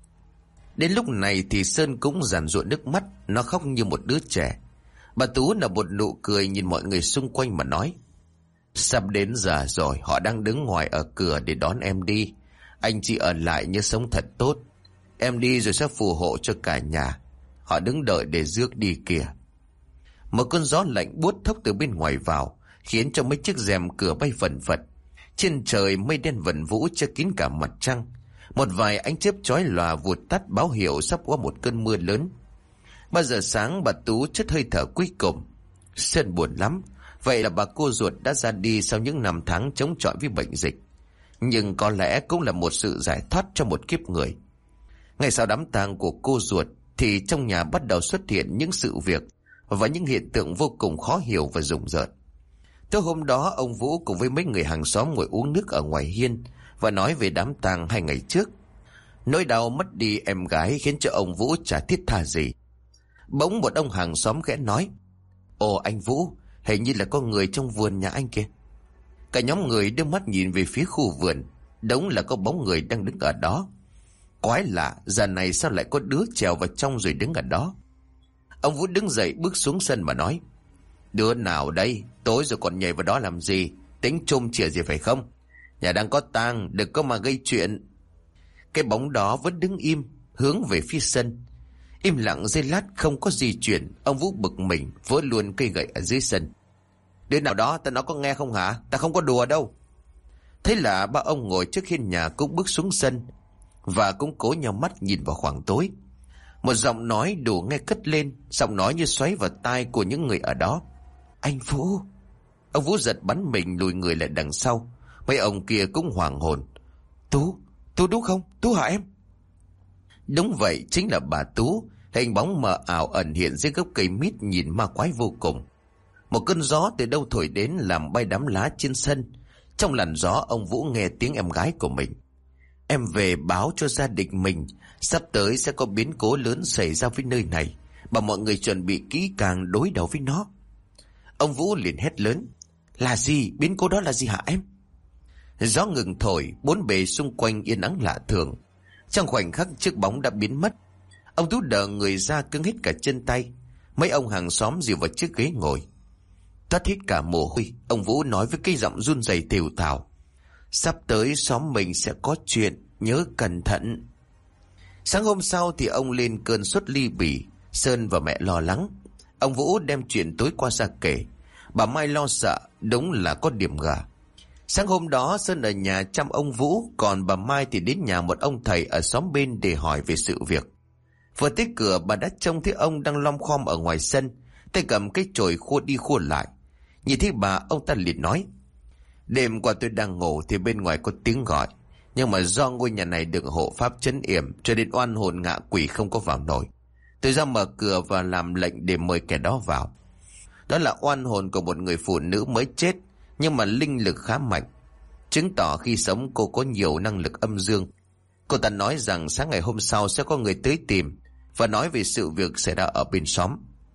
Đến lúc này thì Sơn cũng giàn giụa nước mắt, nó khóc như một đứa trẻ. Bà Tú nở một nụ cười nhìn mọi người xung quanh mà nói: Sắp đến giờ rồi, họ đang đứng ngoài ở cửa để đón em đi. Anh chị ở lại nhớ sống thật tốt. Em đi rồi sẽ phù hộ cho cả nhà. Họ đứng đợi để rước đi kìa. Một cơn gió lạnh buốt thốc từ bên ngoài vào, khiến cho mấy chiếc rèm cửa bay phần phật. Trên trời mây đen vần vũ che kín cả mặt trăng. Một vài ánh chớp chói lòa vụt tắt báo hiệu sắp qua một cơn mưa lớn. 3 giờ sáng bà Tú chất hơi thở cuối cùng. Sơn buồn lắm. Vậy là bà cô ruột đã ra đi sau những năm tháng chống chọi với bệnh dịch. Nhưng có lẽ cũng là một sự giải thoát cho một kiếp người. Ngày sau đám tang của cô ruột thì trong nhà bắt đầu xuất hiện những sự việc và những hiện tượng vô cùng khó hiểu và rùng rợn. Tối hôm đó, ông Vũ cùng với mấy người hàng xóm ngồi uống nước ở ngoài hiên và nói về đám tang 2 ngày trước. Nỗi đau mất đi em gái khiến cho ông Vũ chả thiết tha gì. Bỗng một ông hàng xóm khẽ nói: Ồ anh Vũ, hình như là có người trong vườn nhà anh kìa. Cả nhóm người đưa mắt nhìn về phía khu vườn. Đúng là có bóng người đang đứng ở đó. Quái lạ, giờ này sao lại có đứa trèo vào trong rồi đứng ở đó. Ông Vũ đứng dậy bước xuống sân mà nói: Đứa nào đây? Tối rồi còn nhảy vào đó làm gì? Tính chôm chìa gì phải không? Nhà đang có tang, đừng có mà gây chuyện. Cái bóng đó vẫn đứng im, hướng về phía sân. Im lặng giây lát không có gì chuyển. Ông Vũ bực mình vỡ luôn cây gậy ở dưới sân. Đứa nào đó, ta nói có nghe không hả? Ta không có đùa đâu. Thế là ba ông ngồi trước hiên nhà cũng bước xuống sân và cũng cố nhau mắt nhìn vào khoảng tối. Một giọng nói đủ nghe cất lên, giọng nói như xoáy vào tai của những người ở đó: Anh Vũ. Ông Vũ giật bắn mình lùi người lại đằng sau. Mấy ông kia cũng hoảng hồn: Tú đúng không? Tú hả em? Đúng vậy, chính là bà Tú. Hình bóng mờ ảo ẩn hiện dưới gốc cây mít nhìn ma quái vô cùng. Một cơn gió từ đâu thổi đến làm bay đám lá trên sân. Trong làn gió, ông Vũ nghe tiếng em gái của mình: Em về báo cho gia đình mình, sắp tới sẽ có biến cố lớn xảy ra với nơi này, bảo mọi người chuẩn bị kỹ càng đối đầu với nó. Ông Vũ liền hét lớn: Là gì? Biến cố đó là gì hả em? Gió ngừng thổi, bốn bề xung quanh yên ắng lạ thường. Trong khoảnh khắc chiếc bóng đã biến mất. Ông Tú đờ người ra cứng hết cả chân tay. Mấy ông hàng xóm dìu vào chiếc ghế ngồi. Toát hết cả mồ hôi, ông Vũ nói với cái giọng run rẩy thều thào: "Sắp tới xóm mình sẽ có chuyện, nhớ cẩn thận." Sáng hôm sau thì ông lên cơn sốt ly bì. Sơn và mẹ lo lắng. Ông Vũ đem chuyện tối qua ra kể. Bà Mai lo sợ, đúng là có điểm gà. Sáng hôm đó Sơn ở nhà chăm ông Vũ, còn bà Mai thì đến nhà một ông thầy ở xóm bên để hỏi về sự việc. Vừa tới cửa bà đã trông thấy ông đang lom khom ở ngoài sân, tay cầm cái chổi khua đi khua lại. Nhìn thấy bà, ông ta liền nói: "Đêm qua tôi đang ngủ thì bên ngoài có tiếng gọi, nhưng mà do ngôi nhà này được hộ pháp trấn yểm cho nên oan hồn ngạ quỷ không có vào nổi. Tôi ra mở cửa và làm lệnh để mời kẻ đó vào. Đó là oan hồn của một người phụ nữ mới chết, nhưng mà linh lực khá mạnh, chứng tỏ khi sống cô có nhiều năng lực âm dương. Cô ta nói rằng sáng ngày hôm sau sẽ có người tới tìm và nói về sự việc xảy ra ở bên xóm."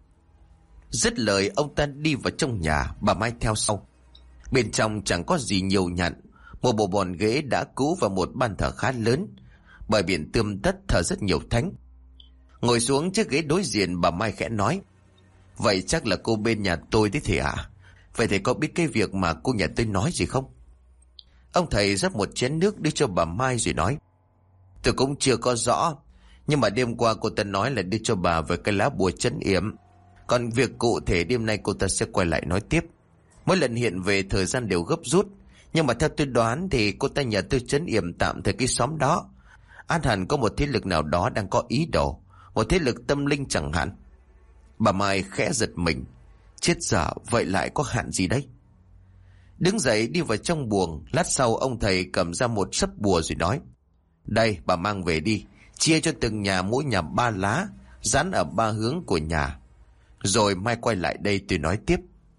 Dứt lời ông ta đi vào trong nhà, bà Mai theo sau. Bên trong chẳng có gì nhiều nhặn, một bộ bồn ghế đã cũ và một bàn thờ khá lớn, bờ biển tươm tất thờ rất nhiều thánh. Ngồi xuống chiếc ghế đối diện, bà Mai khẽ nói: "Vậy chắc là cô bên nhà tôi đấy thầy ạ. Vậy thầy có biết cái việc mà cô nhà tôi nói gì không?" Ông thầy rót một chén nước đưa cho bà Mai rồi nói: "Tôi cũng chưa có rõ, nhưng mà đêm qua cô ta nói là đưa cho bà về cái lá bùa trấn yểm. Còn việc cụ thể đêm nay cô ta sẽ quay lại nói tiếp. Mỗi lần hiện về thời gian đều gấp rút, nhưng mà theo tôi đoán thì cô ta nhờ tôi trấn yểm tạm thời cái xóm đó. Át hẳn có một thế lực nào đó đang có ý đồ, một thế lực tâm linh chẳng hạn." Bà Mai khẽ giật mình. Chết dở, vậy lại có hạn gì đấy? Đứng dậy đi vào trong buồng. Lát sau ông thầy cầm ra một sấp bùa rồi nói: "Đây, bà mang về đi, chia cho từng nhà mỗi nhà 3 lá, dán ở 3 hướng của nhà. Rồi mai quay lại đây tôi nói tiếp."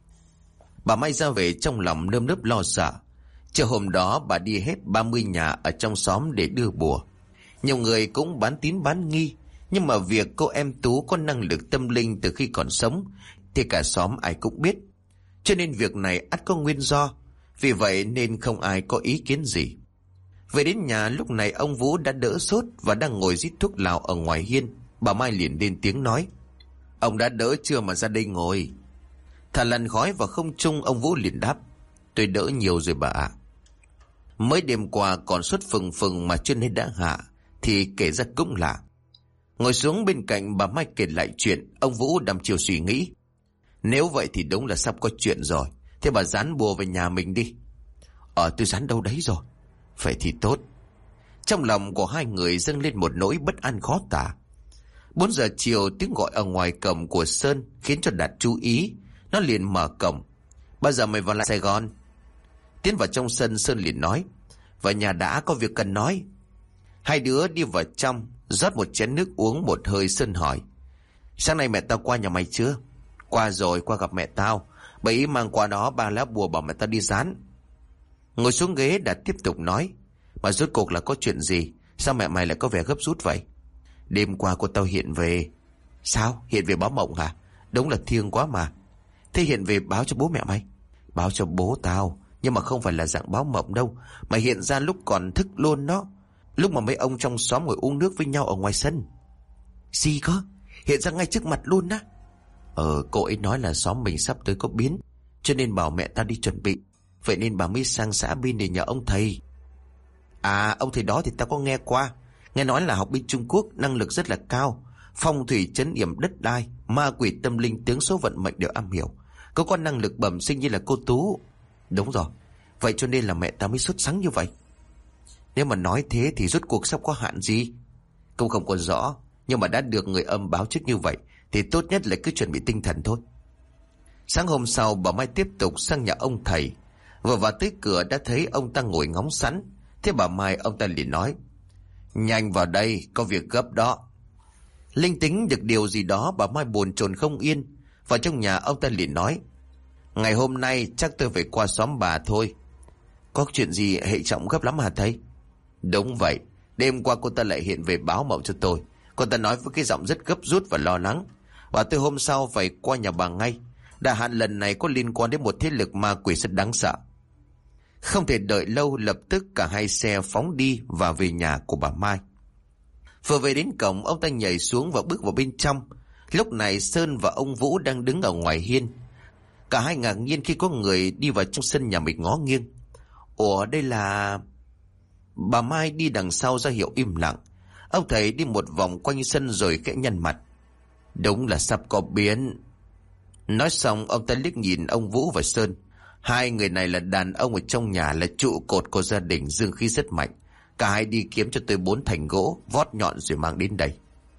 Bà Mai ra về trong lòng nơm nớp lo sợ. Chiều hôm đó bà đi hết 30 nhà ở trong xóm để đưa bùa. Nhiều người cũng bán tín bán nghi, nhưng mà việc cô em Tú có năng lực tâm linh từ khi còn sống thì cả xóm ai cũng biết. Cho nên việc này ắt có nguyên do, vì vậy nên không ai có ý kiến gì. Về đến nhà lúc này ông Vũ đã đỡ sốt và đang ngồi rít thuốc lào ở ngoài hiên. Bà Mai liền lên tiếng nói: "Ông đã đỡ chưa mà ra đây ngồi?" Thả làn khói vào không trung, ông Vũ liền đáp: "Tôi đỡ nhiều rồi bà ạ. Mới đêm qua còn sốt phừng phừng mà chưa nên đã hạ, thì kể ra cũng lạ." Ngồi xuống bên cạnh bà Mai kể lại chuyện. Ông Vũ đăm chiều suy nghĩ: "Nếu vậy thì đúng là sắp có chuyện rồi. Thế bà dán bùa về nhà mình đi." Tôi dán đâu đấy rồi." "Vậy thì tốt." Trong lòng của hai người dâng lên một nỗi bất an khó tả. 4 giờ chiều, tiếng gọi ở ngoài cổng của Sơn khiến cho Đạt chú ý. Nó liền mở cổng: "Bao giờ mày vào lại Sài Gòn?" Tiến vào trong sân, Sơn liền nói: "Vào nhà đã, có việc cần nói." Hai đứa đi vào trong, rót một chén nước uống một hơi. Sơn hỏi: "Sáng nay mẹ tao qua nhà mày chưa?" "Qua rồi, qua gặp mẹ tao. Bà ý mang qua đó 3 lá bùa bảo mẹ tao đi dán." Ngồi xuống ghế, Đạt tiếp tục nói: "Mà rốt cuộc là có chuyện gì? Sao mẹ mày lại có vẻ gấp rút vậy?" "Đêm qua cô tao hiện về." "Sao? Hiện về báo mộng hả? Đúng là thiêng quá mà. Thế hiện về báo cho bố mẹ mày?" "Báo cho bố tao, nhưng mà không phải là dạng báo mộng đâu, mà hiện ra lúc còn thức luôn đó. Lúc mà mấy ông trong xóm ngồi uống nước với nhau ở ngoài sân." "Gì cơ? Hiện ra ngay trước mặt luôn á?" Cô ấy nói là xóm mình sắp tới có biến, cho nên bảo mẹ ta đi chuẩn bị. Vậy nên bà mới sang xã bên để nhờ ông thầy." "À, ông thầy đó thì ta có nghe qua. Nghe nói là học bên Trung Quốc, năng lực rất là cao. Phong thủy trấn yểm đất đai, ma quỷ tâm linh, tướng số vận mệnh đều am hiểu. Có năng lực bẩm sinh như là cô Tú." "Đúng rồi. Vậy cho nên là mẹ ta mới sốt sắng như vậy." "Nếu mà nói thế thì rốt cuộc sắp có hạn gì?" "Cũng không còn rõ, nhưng mà đã được người âm báo trước như vậy thì tốt nhất là cứ chuẩn bị tinh thần thôi." Sáng hôm sau, bà Mai tiếp tục sang nhà ông thầy. Vừa vào tới cửa đã thấy ông ta ngồi ngóng sẵn. Thế bà Mai ông ta liền nói: "Nhanh vào đây, có việc gấp đó." Linh tính được điều gì đó, bà Mai bồn chồn không yên. Vào trong nhà ông ta liền nói: "Ngày hôm nay chắc tôi phải qua xóm bà thôi." "Có chuyện gì hệ trọng gấp lắm hả thầy?" "Đúng vậy. Đêm qua cô ta lại hiện về báo mộng cho tôi. Cô ta nói với cái giọng rất gấp rút và lo lắng, và tôi hôm sau phải qua nhà bà ngay. Đại hạn lần này có liên quan đến một thế lực ma quỷ rất đáng sợ." Không thể đợi lâu, lập tức cả hai xe phóng đi và về nhà của bà Mai. Vừa về đến cổng, ông ta nhảy xuống và bước vào bên trong. Lúc này Sơn và ông Vũ đang đứng ở ngoài hiên. Cả hai ngạc nhiên khi có người đi vào trong sân nhà mình ngó nghiêng. Ủa, đây là... Bà Mai đi đằng sau ra hiệu im lặng. Ông thầy đi một vòng quanh sân rồi khẽ nhăn mặt. Đúng là sắp có biến. Nói xong ông ta liếc nhìn ông Vũ và Sơn. Hai người này là đàn ông ở trong nhà, là trụ cột của gia đình, dương khí rất mạnh. Cả hai đi kiếm cho tôi 4 thành gỗ vót nhọn rồi mang đến đây.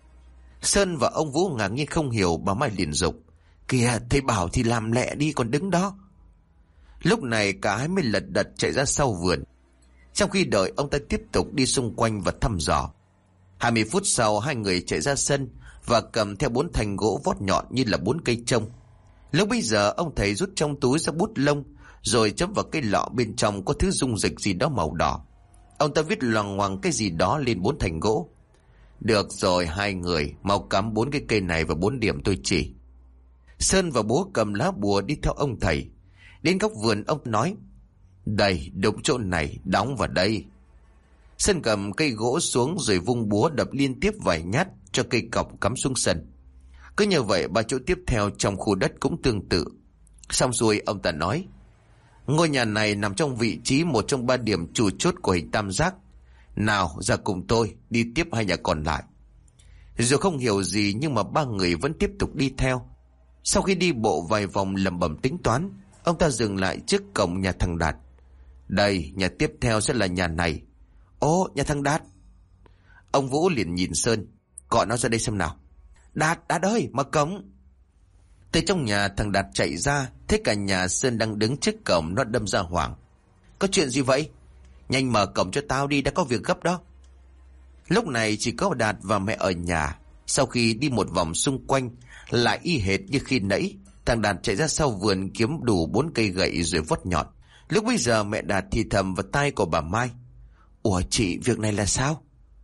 Sơn và ông Vũ ngạc nhiên không hiểu. Bà Mai liền dục. Kìa, thầy bảo thì làm lẹ đi, còn đứng đó. Lúc này cả hai mới lật đật chạy ra sau vườn. Trong khi đợi, ông ta tiếp tục đi xung quanh và thăm dò. 20 phút sau, hai người chạy ra sân và cầm theo 4 thanh gỗ vót nhọn như là 4 cây trông. Lúc bây giờ ông thầy rút trong túi ra bút lông, rồi chấm vào cái lọ bên trong có thứ dung dịch gì đó màu đỏ. Ông ta viết loằng ngoằng cái gì đó lên 4 thanh gỗ. Được rồi, hai người mau cắm 4 cái cây này vào 4 điểm tôi chỉ. Sơn và bố cầm lá bùa đi theo ông thầy. Đến góc vườn, ông nói: Đây, đúng chỗ này, đóng vào đây. Sơn cầm cây gỗ xuống rồi vung búa đập liên tiếp vài nhát cho cây cọc cắm xuống sân. Cứ như vậy 3 chỗ tiếp theo trong khu đất cũng tương tự. Xong xuôi, ông ta nói: Ngôi nhà này nằm trong vị trí một trong 3 điểm chủ chốt của hình tam giác. Nào, ra cùng tôi đi tiếp 2 nhà còn lại. Dù không hiểu gì nhưng mà 3 người vẫn tiếp tục đi theo. Sau khi đi bộ vài vòng lẩm bẩm tính toán, ông ta dừng lại trước cổng nhà thằng Đạt. Đây, nhà tiếp theo sẽ là nhà này. Ồ, nhà thằng Đạt. Ông Vũ liền nhìn Sơn: Gọi nó ra đây xem nào. Đạt ơi, mở cổng. Từ trong nhà, thằng Đạt chạy ra, thấy cả nhà Sơn đang đứng trước cổng. Nó đâm ra hoảng. Có chuyện gì vậy? Nhanh mở cổng cho tao đi, đã có việc gấp đó. Lúc này chỉ có Đạt và mẹ ở nhà. Sau khi đi một vòng xung quanh, lại y hệt như khi nãy, thằng Đạt chạy ra sau vườn kiếm đủ 4 cây gậy rồi vót nhọn. Lúc bây giờ mẹ Đạt thì thầm vào tai của bà Mai: Ủa chị, việc này là sao?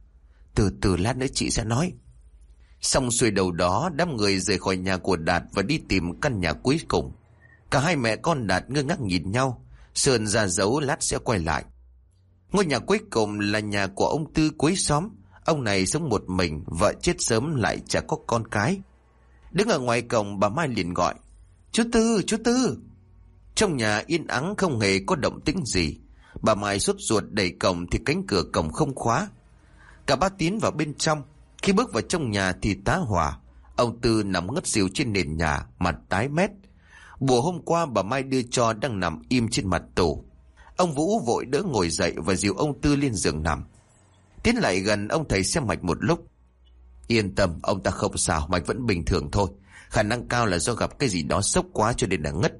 Từ từ lát nữa chị sẽ nói. Xong xuôi đầu đó, đám người rời khỏi nhà của Đạt và đi tìm căn nhà cuối cùng. Cả hai mẹ con Đạt ngơ ngác nhìn nhau. Sơn ra dấu lát sẽ quay lại. Ngôi nhà cuối cùng là nhà của ông Tư cuối xóm. Ông này sống một mình, vợ chết sớm lại chả có con cái. Đứng ở ngoài cổng, bà Mai liền gọi: Chú Tư. Trong nhà yên ắng không hề có động tĩnh gì. Bà Mai sốt ruột đẩy cổng thì cánh cửa cổng không khóa. Cả ba tiến vào bên trong. Khi bước vào trong nhà thì tá hỏa. Ông Tư nằm ngất xỉu trên nền nhà, mặt tái mét. Bùa hôm qua bà Mai đưa cho đang nằm im trên mặt tủ. Ông Vũ vội đỡ ngồi dậy và dìu ông Tư lên giường nằm. Tiến lại gần, ông thầy xem mạch một lúc. Yên tâm, ông ta không sao, mạch vẫn bình thường thôi. Khả năng cao là do gặp cái gì đó sốc quá cho nên đã ngất.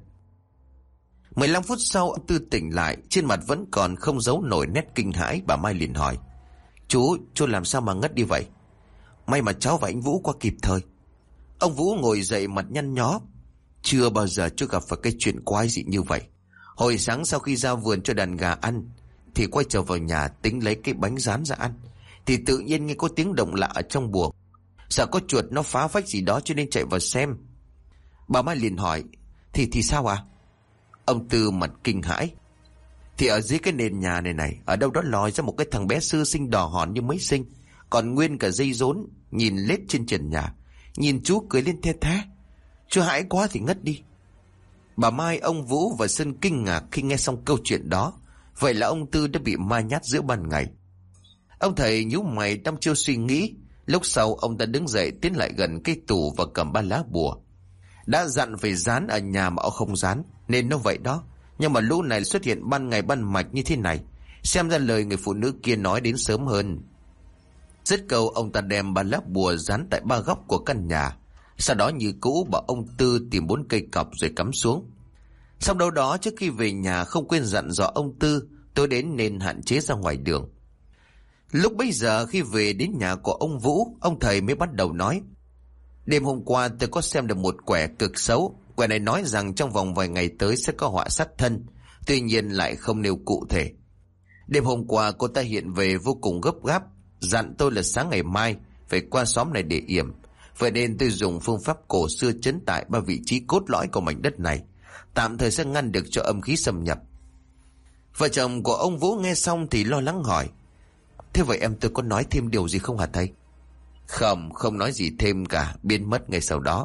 15 phút sau, ông Tư tỉnh lại, trên mặt vẫn còn không giấu nổi nét kinh hãi. Bà Mai liền hỏi: Chú làm sao mà ngất đi vậy? May mà cháu và anh Vũ qua kịp thời. Ông Vũ ngồi dậy mặt nhăn nhó. Chưa bao giờ chú gặp phải cái chuyện quái dị như vậy. Hồi sáng sau khi ra vườn cho đàn gà ăn thì quay trở vào nhà tính lấy cái bánh rán ra ăn, thì tự nhiên nghe có tiếng động lạ ở trong buồng. Sợ có chuột nó phá vách gì đó cho nên chạy vào xem. Bà Mai liền hỏi: Thì sao ạ? Ông Tư mặt kinh hãi: Thì ở dưới cái nền nhà này ở đâu đó lòi ra một cái thằng bé sơ sinh đỏ hòn như mới sinh, còn nguyên cả dây rốn, nhìn lết trên trần nhà. Nhìn chú cười lên the thé. Chú hãi quá thì ngất đi. Bà Mai, ông Vũ và Sơn kinh ngạc khi nghe xong câu chuyện đó. Vậy là ông Tư đã bị ma nhát giữa ban ngày. Ông thầy nhíu mày đăm chiêu suy nghĩ. Lúc sau ông ta đứng dậy tiến lại gần cây tủ và cầm 3 lá bùa. Đã dặn phải dán ở nhà mà ông không dán, nên nó vậy đó. Nhưng mà lũ này xuất hiện ban ngày ban mạch như thế này, xem ra lời người phụ nữ kia nói đến sớm hơn. Dứt câu, ông ta đem 3 lá bùa dán tại 3 góc của căn nhà. Sau đó như cũ bảo ông Tư tìm 4 cây cọc rồi cắm xuống. Sau đâu đó, trước khi về nhà không quên dặn dò ông Tư tối đến nên hạn chế ra ngoài đường. Lúc bấy giờ khi về đến nhà của ông Vũ, ông thầy mới bắt đầu nói: Đêm hôm qua tôi có xem được một quẻ cực xấu. Quẻ này nói rằng trong vòng vài ngày tới sẽ có họa sát thân, tuy nhiên lại không nêu cụ thể. Đêm hôm qua cô ta hiện về vô cùng gấp gáp, dặn tôi là sáng ngày mai phải qua xóm này để yểm. Vậy nên tôi dùng phương pháp cổ xưa trấn tại 3 vị trí cốt lõi của mảnh đất này, tạm thời sẽ ngăn được cho âm khí xâm nhập. Vợ chồng của ông Vũ nghe xong thì lo lắng hỏi: Thế vậy em tôi có nói thêm điều gì không hả thầy? Không nói gì thêm cả, biến mất ngay sau đó.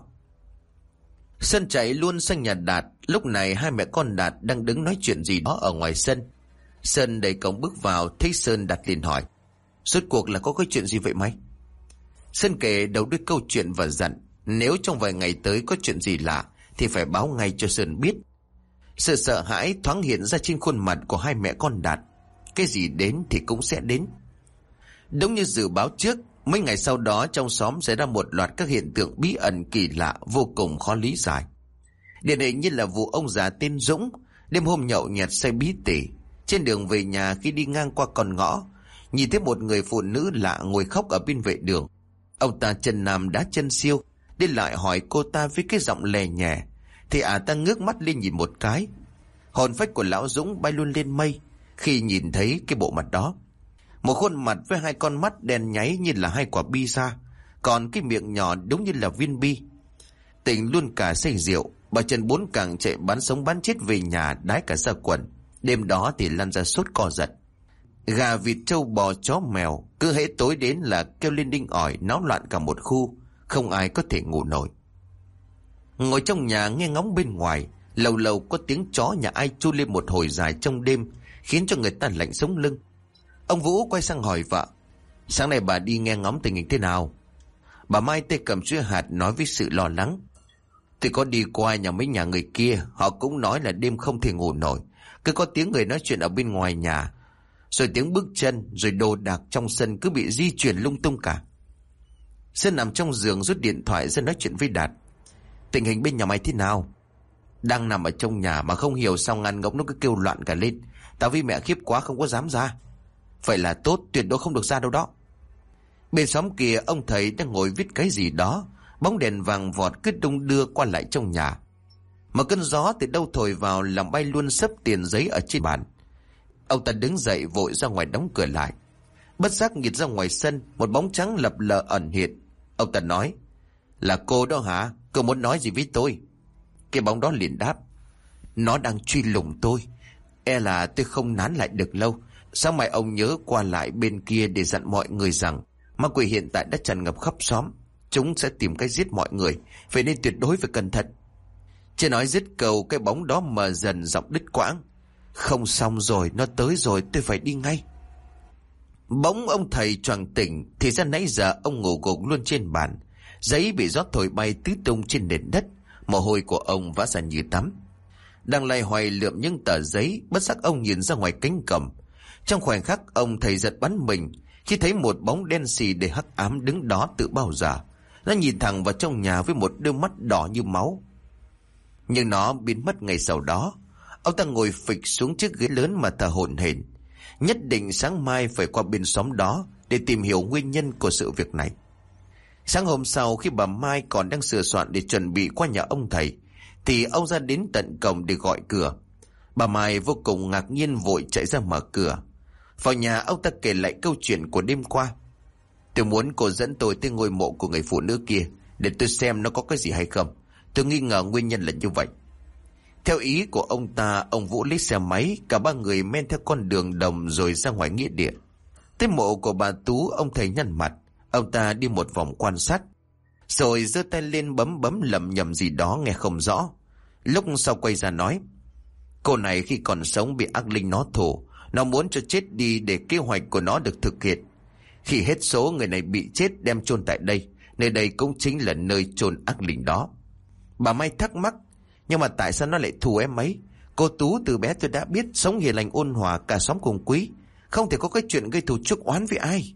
Sơn chạy luôn sang nhà Đạt. Lúc này hai mẹ con Đạt đang đứng nói chuyện gì đó ở ngoài sân. Sơn đẩy cổng bước vào, thấy Sơn Đạt liền hỏi: Rốt cuộc là có cái chuyện gì vậy mày? Sơn kể đầu đuôi câu chuyện và dặn nếu trong vài ngày tới có chuyện gì lạ thì phải báo ngay cho Sơn biết. Sự sợ hãi thoáng hiện ra trên khuôn mặt của hai mẹ con Đạt. Cái gì đến thì cũng sẽ đến. Đúng như dự báo trước, mấy ngày sau đó trong xóm xảy ra một loạt các hiện tượng bí ẩn kỳ lạ vô cùng khó lý giải. Điển hình như là vụ ông già tên Dũng đêm hôm nhậu nhẹt say bí tỉ, trên đường về nhà khi đi ngang qua con ngõ, nhìn thấy một người phụ nữ lạ ngồi khóc ở bên vệ đường. Ông ta chân nam đá chân siêu, đi lại hỏi cô ta với cái giọng lè nhẹ, thì ta ngước mắt lên nhìn một cái. Hồn phách của lão Dũng bay luôn lên mây khi nhìn thấy cái bộ mặt đó. Một khuôn mặt với hai con mắt đen nháy như là hai quả bi sa, còn cái miệng nhỏ đúng như là viên bi. Tỉnh luôn cả say rượu, bà Trần bốn càng chạy bán sống bán chết về nhà đái cả ra quần. Đêm đó thì lăn ra sốt co giật. Gà vịt trâu bò chó mèo cứ hễ tối đến là kêu lên đinh ỏi, náo loạn cả một khu, không ai có thể ngủ nổi. Ngồi trong nhà nghe ngóng bên ngoài, lâu lâu có tiếng chó nhà ai chu lên một hồi dài trong đêm, khiến cho người ta lạnh sống lưng. Ông Vũ quay sang hỏi vợ: Sáng nay bà đi nghe ngóng tình hình thế nào? Bà Mai tay cầm chuỗi hạt nói với sự lo lắng: Tôi có đi qua nhà mấy nhà người kia, họ cũng nói là đêm không thể ngủ nổi, cứ có tiếng người nói chuyện ở bên ngoài nhà, rồi tiếng bước chân, rồi đồ đạc trong sân cứ bị di chuyển lung tung cả. Sơn nằm trong giường rút điện thoại ra nói chuyện với Đạt: Tình hình bên nhà mày thế nào? Đang nằm ở trong nhà mà không hiểu sao ngăn ngỗng nó cứ kêu loạn cả lên. Tao với mẹ khiếp quá không có dám ra. Vậy là tốt, tuyệt đối không được ra đâu đó. Bên xóm kia ông thầy đang ngồi viết cái gì đó, bóng đèn vàng vọt cứ đung đưa qua lại trong nhà. Một cơn gió từ đâu thổi vào làm bay luôn xấp tiền giấy ở trên bàn. Ông ta đứng dậy vội ra ngoài đóng cửa lại. Bất giác nhìn ra ngoài sân, một bóng trắng lập lờ ẩn hiện. Ông ta nói: Là cô đó hả? Cô muốn nói gì với tôi? Cái bóng đó liền đáp: Nó đang truy lùng tôi. E là tôi không nán lại được lâu. Sáng mai ông nhớ qua lại bên kia để dặn mọi người rằng ma quỷ hiện tại đã tràn ngập khắp xóm. Chúng sẽ tìm cách giết mọi người, vậy nên tuyệt đối phải cẩn thận. Chưa nói dứt câu, cái bóng đó mờ dần, giọng đứt quãng: Không xong rồi, nó tới rồi, tôi phải đi ngay. Bỗng ông thầy choàng tỉnh, thì ra nãy giờ ông ngủ gục luôn trên bàn. Giấy bị gió thổi bay tứ tung trên nền đất, mồ hôi của ông vã ra như tắm. Đang lay hoay lượm những tờ giấy, bất giác ông nhìn ra ngoài cánh cổng. Trong khoảnh khắc ông thầy giật bắn mình khi thấy một bóng đen xì đầy hắc ám đứng đó từ bao giờ. Nó nhìn thẳng vào trong nhà với một đôi mắt đỏ như máu. Nhưng nó biến mất ngay sau đó. Ông ta ngồi phịch xuống chiếc ghế lớn mà thở hổn hển. Nhất định sáng mai phải qua bên xóm đó để tìm hiểu nguyên nhân của sự việc này. Sáng hôm sau, khi bà Mai còn đang sửa soạn để chuẩn bị qua nhà ông thầy, thì ông ra đến tận cổng để gọi cửa. Bà Mai vô cùng ngạc nhiên vội chạy ra mở cửa. Vào nhà, ông ta kể lại câu chuyện của đêm qua. Tôi muốn cô dẫn tôi tới ngôi mộ của người phụ nữ kia để tôi xem nó có cái gì hay không. Tôi nghi ngờ nguyên nhân là như vậy. Theo ý của ông ta, ông Vũ lấy xe máy, cả ba người men theo con đường đồng rồi ra ngoài nghĩa địa. Tới mộ của bà Tú, ông thầy nhăn mặt. Ông ta đi một vòng quan sát, rồi giơ tay lên bấm lẩm nhẩm gì đó nghe không rõ. Lúc sau quay ra nói: Cô này khi còn sống bị ác linh nó thù, nó muốn cho chết đi để kế hoạch của nó được thực hiện. Khi hết số, người này bị chết đem chôn tại đây. Nơi đây cũng chính là nơi chôn ác linh đó. Bà Mai thắc mắc: Nhưng mà tại sao nó lại thù em ấy? Cô Tú từ bé tôi đã biết sống hiền lành ôn hòa, cả xóm cùng quý, không thể có cái chuyện gây thù chuốc oán với ai.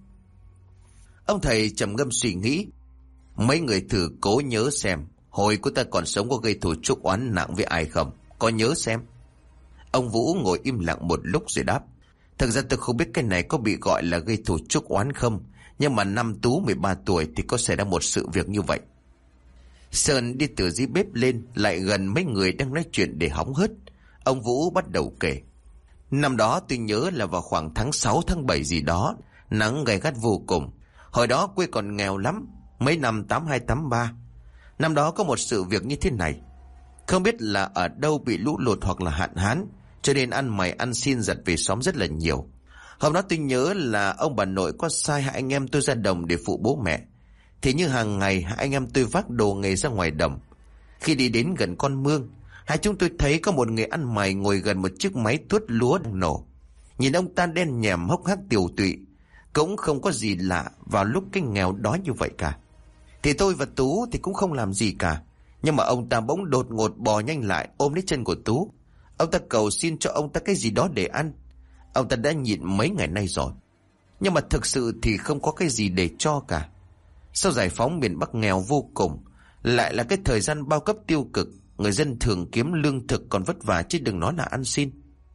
Ông thầy trầm ngâm suy nghĩ: Mấy người thử cố nhớ xem, hồi cô ta còn sống có gây thù chuốc oán nặng với ai không? Có nhớ xem. Ông Vũ ngồi im lặng một lúc rồi đáp: Thực ra tôi không biết cái này có bị gọi là gây thù chuốc oán không, nhưng mà năm Tú 13 tuổi thì có xảy ra một sự việc như vậy. Sơn đi từ dưới bếp lên, lại gần mấy người đang nói chuyện để hóng hớt. Ông Vũ bắt đầu kể: Năm đó tôi nhớ là vào khoảng tháng 6 tháng 7 gì đó, nắng gay gắt vô cùng. Hồi đó quê còn nghèo lắm, mấy năm 82 83. Năm đó có một sự việc như thế này. Không biết là ở đâu bị lũ lụt hoặc là hạn hán, cho nên ăn mày ăn xin giật về xóm rất là nhiều. Hôm đó tôi nhớ là ông bà nội có sai hai anh em tôi ra đồng để phụ bố mẹ. Thì như hàng ngày hai anh em tôi vác đồ nghề ra ngoài đồng. Khi đi đến gần con mương, hai chúng tôi thấy có một người ăn mày ngồi gần một chiếc máy tuốt lúa đang nổ. Nhìn ông ta đen nhèm hốc hác tiều tụy, cũng không có gì lạ vào lúc cái nghèo đói như vậy cả. Thì tôi và Tú thì cũng không làm gì cả. Nhưng mà ông ta bỗng đột ngột bò nhanh lại ôm lấy chân của Tú. Ông ta cầu xin cho ông ta cái gì đó để ăn. Ông ta đã nhịn mấy ngày nay rồi, nhưng mà thực sự thì không có cái gì để cho cả. Sau giải phóng miền Bắc nghèo vô cùng, lại là cái thời gian bao cấp tiêu cực, người dân thường kiếm lương thực còn vất vả chứ đừng nói là ăn xin.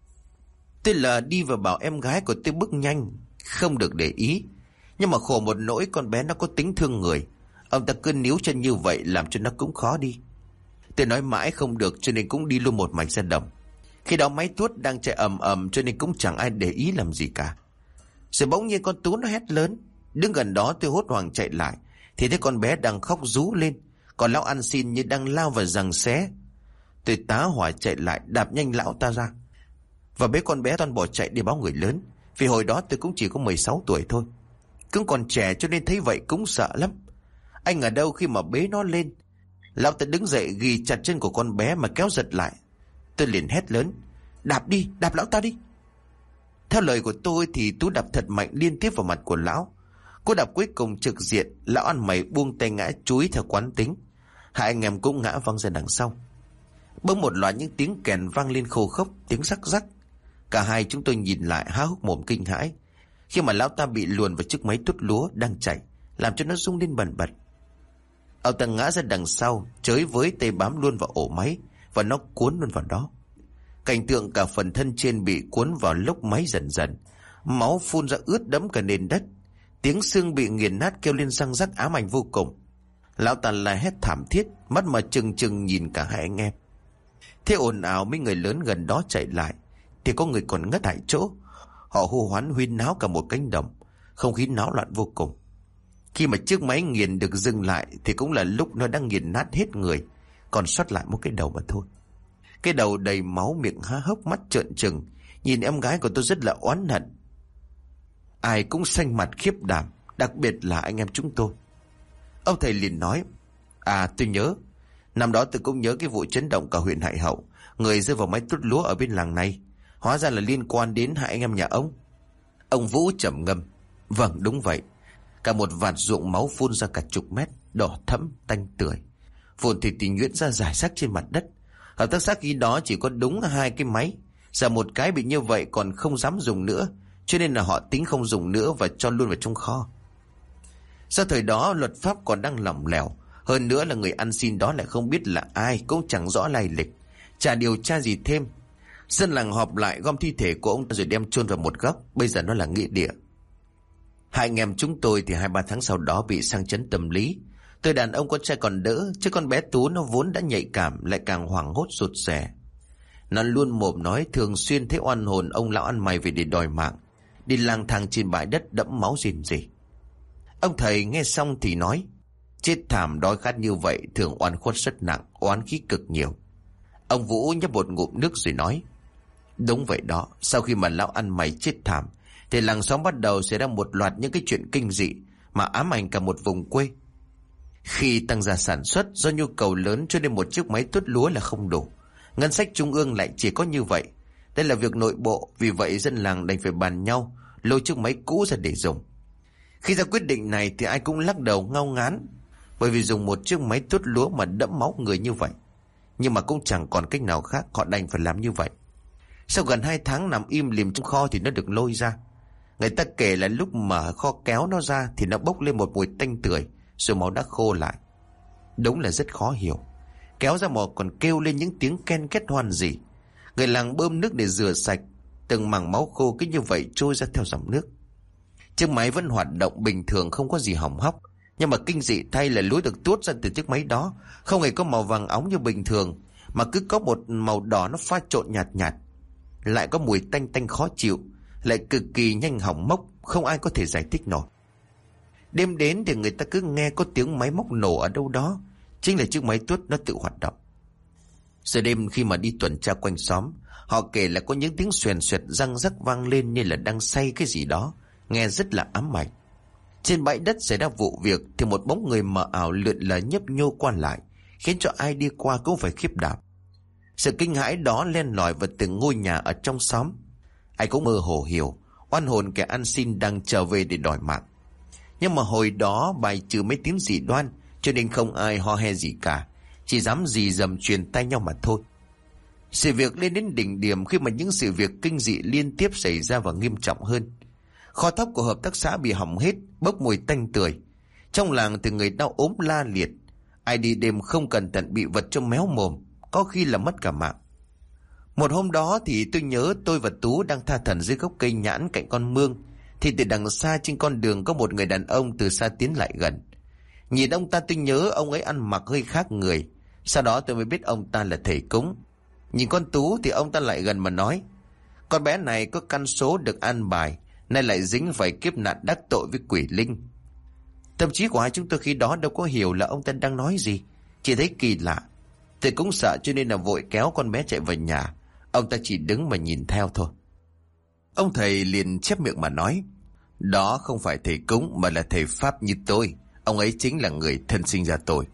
Tôi là đi và bảo em gái của tôi bước nhanh, không được để ý. Nhưng mà khổ một nỗi con bé nó có tính thương người. Ông ta cứ níu chân như vậy làm cho nó cũng khó đi. Tôi nói mãi không được cho nên cũng đi luôn một mạch ra đồng. Khi đó máy tuốt đang chạy ầm ầm cho nên cũng chẳng ai để ý làm gì cả. Rồi bỗng nhiên con Tú nó hét lớn. Đứng gần đó tôi hốt hoảng chạy lại thì thấy con bé đang khóc rú lên, còn lão ăn xin như đang lao vào giằng xé. Tôi tá hỏa chạy lại đạp nhanh lão ta ra và bế con bé toàn bỏ chạy đi báo người lớn. Vì hồi đó tôi cũng chỉ có 16 tuổi thôi, cũng còn trẻ cho nên thấy vậy cũng sợ lắm. Anh ở đâu khi mà bế nó lên, lão ta đứng dậy ghi chặt chân của con bé mà kéo giật lại. Tôi liền hét lớn: đạp đi, đạp lão ta đi. Theo lời của tôi thì Tú đạp thật mạnh liên tiếp vào mặt của lão. Cú đạp cuối cùng trực diện, lão ăn mày buông tay ngã chúi theo quán tính. Hai anh em cũng ngã văng ra đằng sau. Bỗng một loạt những tiếng kèn vang lên khô khốc, tiếng rắc rắc. Cả hai chúng tôi nhìn lại há hốc mồm kinh hãi khi mà lão ta bị luồn vào chiếc máy tuốt lúa đang chạy, làm cho nó rung lên bần bật. Ông ta ngã ra đằng sau, chới với tay bám luôn vào ổ máy và nó cuốn luôn vào đó. Cảnh tượng cả phần thân trên bị cuốn vào lốc máy dần dần, máu phun ra ướt đẫm cả nền đất, tiếng xương bị nghiền nát kêu lên răng rắc ám ảnh vô cùng. Lão ta la hét thảm thiết, mắt mà trừng trừng nhìn cả hai anh em. Thế ồn ào mấy người lớn gần đó chạy lại thì có người còn ngất tại chỗ. Họ hô hoán huyên náo cả một cánh đồng, không khí náo loạn vô cùng. Khi mà chiếc máy nghiền được dừng lại thì cũng là lúc nó đang nghiền nát hết người, còn sót lại một cái đầu mà thôi. Cái đầu đầy máu, miệng há hốc, mắt trợn trừng, nhìn em gái của tôi rất là oán hận. Ai cũng xanh mặt khiếp đảm, đặc biệt là anh em chúng tôi. Ông thầy liền nói: tôi nhớ, năm đó tôi cũng nhớ cái vụ chấn động cả huyện Hải Hậu, người rơi vào máy tuốt lúa ở bên làng này. Hóa ra là liên quan đến hai anh em nhà ông. Ông Vũ trầm ngâm: vâng, đúng vậy. Cả một vạt ruộng máu phun ra cả chục mét, đỏ thẫm tanh tưởi, vụn thịt thì nhuyễn ra rải rác trên mặt đất. Hợp tác xã khi đó chỉ có đúng 2 cái máy, giờ một cái bị như vậy còn không dám dùng nữa, cho nên là họ tính không dùng nữa và cho luôn vào trong kho. Sau thời đó luật pháp còn đang lỏng lẻo, hơn nữa là người ăn xin đó lại không biết là ai, cũng chẳng rõ lai lịch, chả điều tra gì thêm. Dân làng họp lại gom thi thể của ông ta rồi đem chôn vào một góc, bây giờ nó là nghĩa địa. Hai anh em chúng tôi thì 2-3 tháng sau đó bị sang chấn tâm lý. Tôi đàn ông con trai còn đỡ, chứ con bé Tú nó vốn đã nhạy cảm lại càng hoảng hốt rụt rè. Nó luôn mồm nói thường xuyên thấy oan hồn ông lão ăn mày về để đòi mạng, đi lang thang trên bãi đất đẫm máu rền rỉ. Ông thầy nghe xong thì nói: chết thảm đói khát như vậy thường oan khuất rất nặng, oán khí cực nhiều. Ông Vũ nhấp một ngụm nước rồi nói: đúng vậy đó, sau khi mà lão ăn mày chết thảm thì làng xóm bắt đầu xảy ra một loạt những cái chuyện kinh dị mà ám ảnh cả một vùng quê. Khi tăng gia sản xuất, do nhu cầu lớn cho nên một chiếc máy tuốt lúa là không đủ, ngân sách trung ương lại chỉ có như vậy. Đây là việc nội bộ, vì vậy dân làng đành phải bàn nhau lôi chiếc máy cũ ra để dùng. Khi ra quyết định này thì ai cũng lắc đầu ngao ngán, bởi vì dùng một chiếc máy tuốt lúa mà đẫm máu người như vậy. Nhưng mà cũng chẳng còn cách nào khác, họ đành phải làm như vậy. Sau gần 2 tháng nằm im lìm trong kho thì nó được lôi ra. Người ta kể là lúc mở kho kéo nó ra thì nó bốc lên một mùi tanh tưởi, rồi máu đã khô lại. Đúng là rất khó hiểu. Kéo ra mỏ còn kêu lên những tiếng ken két hoan dị. Người làng bơm nước để rửa sạch, từng mảng máu khô cứ như vậy trôi ra theo dòng nước. Chiếc máy vẫn hoạt động bình thường, không có gì hỏng hóc. Nhưng mà kinh dị thay là lúa được tuốt ra từ chiếc máy đó không hề có màu vàng óng như bình thường, mà cứ có một màu đỏ nó pha trộn nhạt nhạt, lại có mùi tanh tanh khó chịu, lại cực kỳ nhanh hỏng mốc, không ai có thể giải thích nổi. Đêm đến thì người ta cứ nghe có tiếng máy móc nổ ở đâu đó, chính là chiếc máy tuốt nó tự hoạt động. Giờ đêm khi mà đi tuần tra quanh xóm, họ kể là có những tiếng xoèn xoẹt răng rắc vang lên như là đang xay cái gì đó, nghe rất là ám ảnh. Trên bãi đất xảy ra vụ việc thì một bóng người mờ ảo lượn lờ nhấp nhô qua lại, khiến cho ai đi qua cũng phải khiếp đảm. Sự kinh hãi đó len lỏi vào từng ngôi nhà ở trong xóm. Ai cũng mơ hồ hiểu oan hồn kẻ ăn xin đang trở về để đòi mạng. Nhưng mà hồi đó bài trừ mấy tiếng dị đoan, cho nên không ai ho he gì cả, chỉ dám dì dầm truyền tay nhau mà thôi. Sự việc lên đến đỉnh điểm khi mà những sự việc kinh dị liên tiếp xảy ra và nghiêm trọng hơn. Kho thóc của hợp tác xã bị hỏng hết, bốc mùi tanh tưởi. Trong làng thì người đau ốm la liệt. Ai đi đêm không cẩn thận bị vật trong méo mồm, có khi là mất cả mạng. Một hôm đó thì tôi nhớ tôi và Tú đang tha thẩn dưới gốc cây nhãn cạnh con mương, thì từ đằng xa trên con đường có một người đàn ông từ xa tiến lại gần. Nhìn ông ta tôi nhớ ông ấy ăn mặc hơi khác người. Sau đó tôi mới biết ông ta là thầy cúng. Nhìn con Tú thì ông ta lại gần mà nói: con bé này có căn số được an bài, nay lại dính phải kiếp nạn đắc tội với quỷ linh. Tâm trí của hai chúng tôi khi đó đâu có hiểu là ông ta đang nói gì, chỉ thấy kỳ lạ. Thầy cũng sợ cho nên là vội kéo con bé chạy về nhà. Ông ta chỉ đứng mà nhìn theo thôi. Ông thầy liền chép miệng mà nói: đó không phải thầy cúng mà là thầy Pháp như tôi. Ông ấy chính là người thân sinh ra tôi.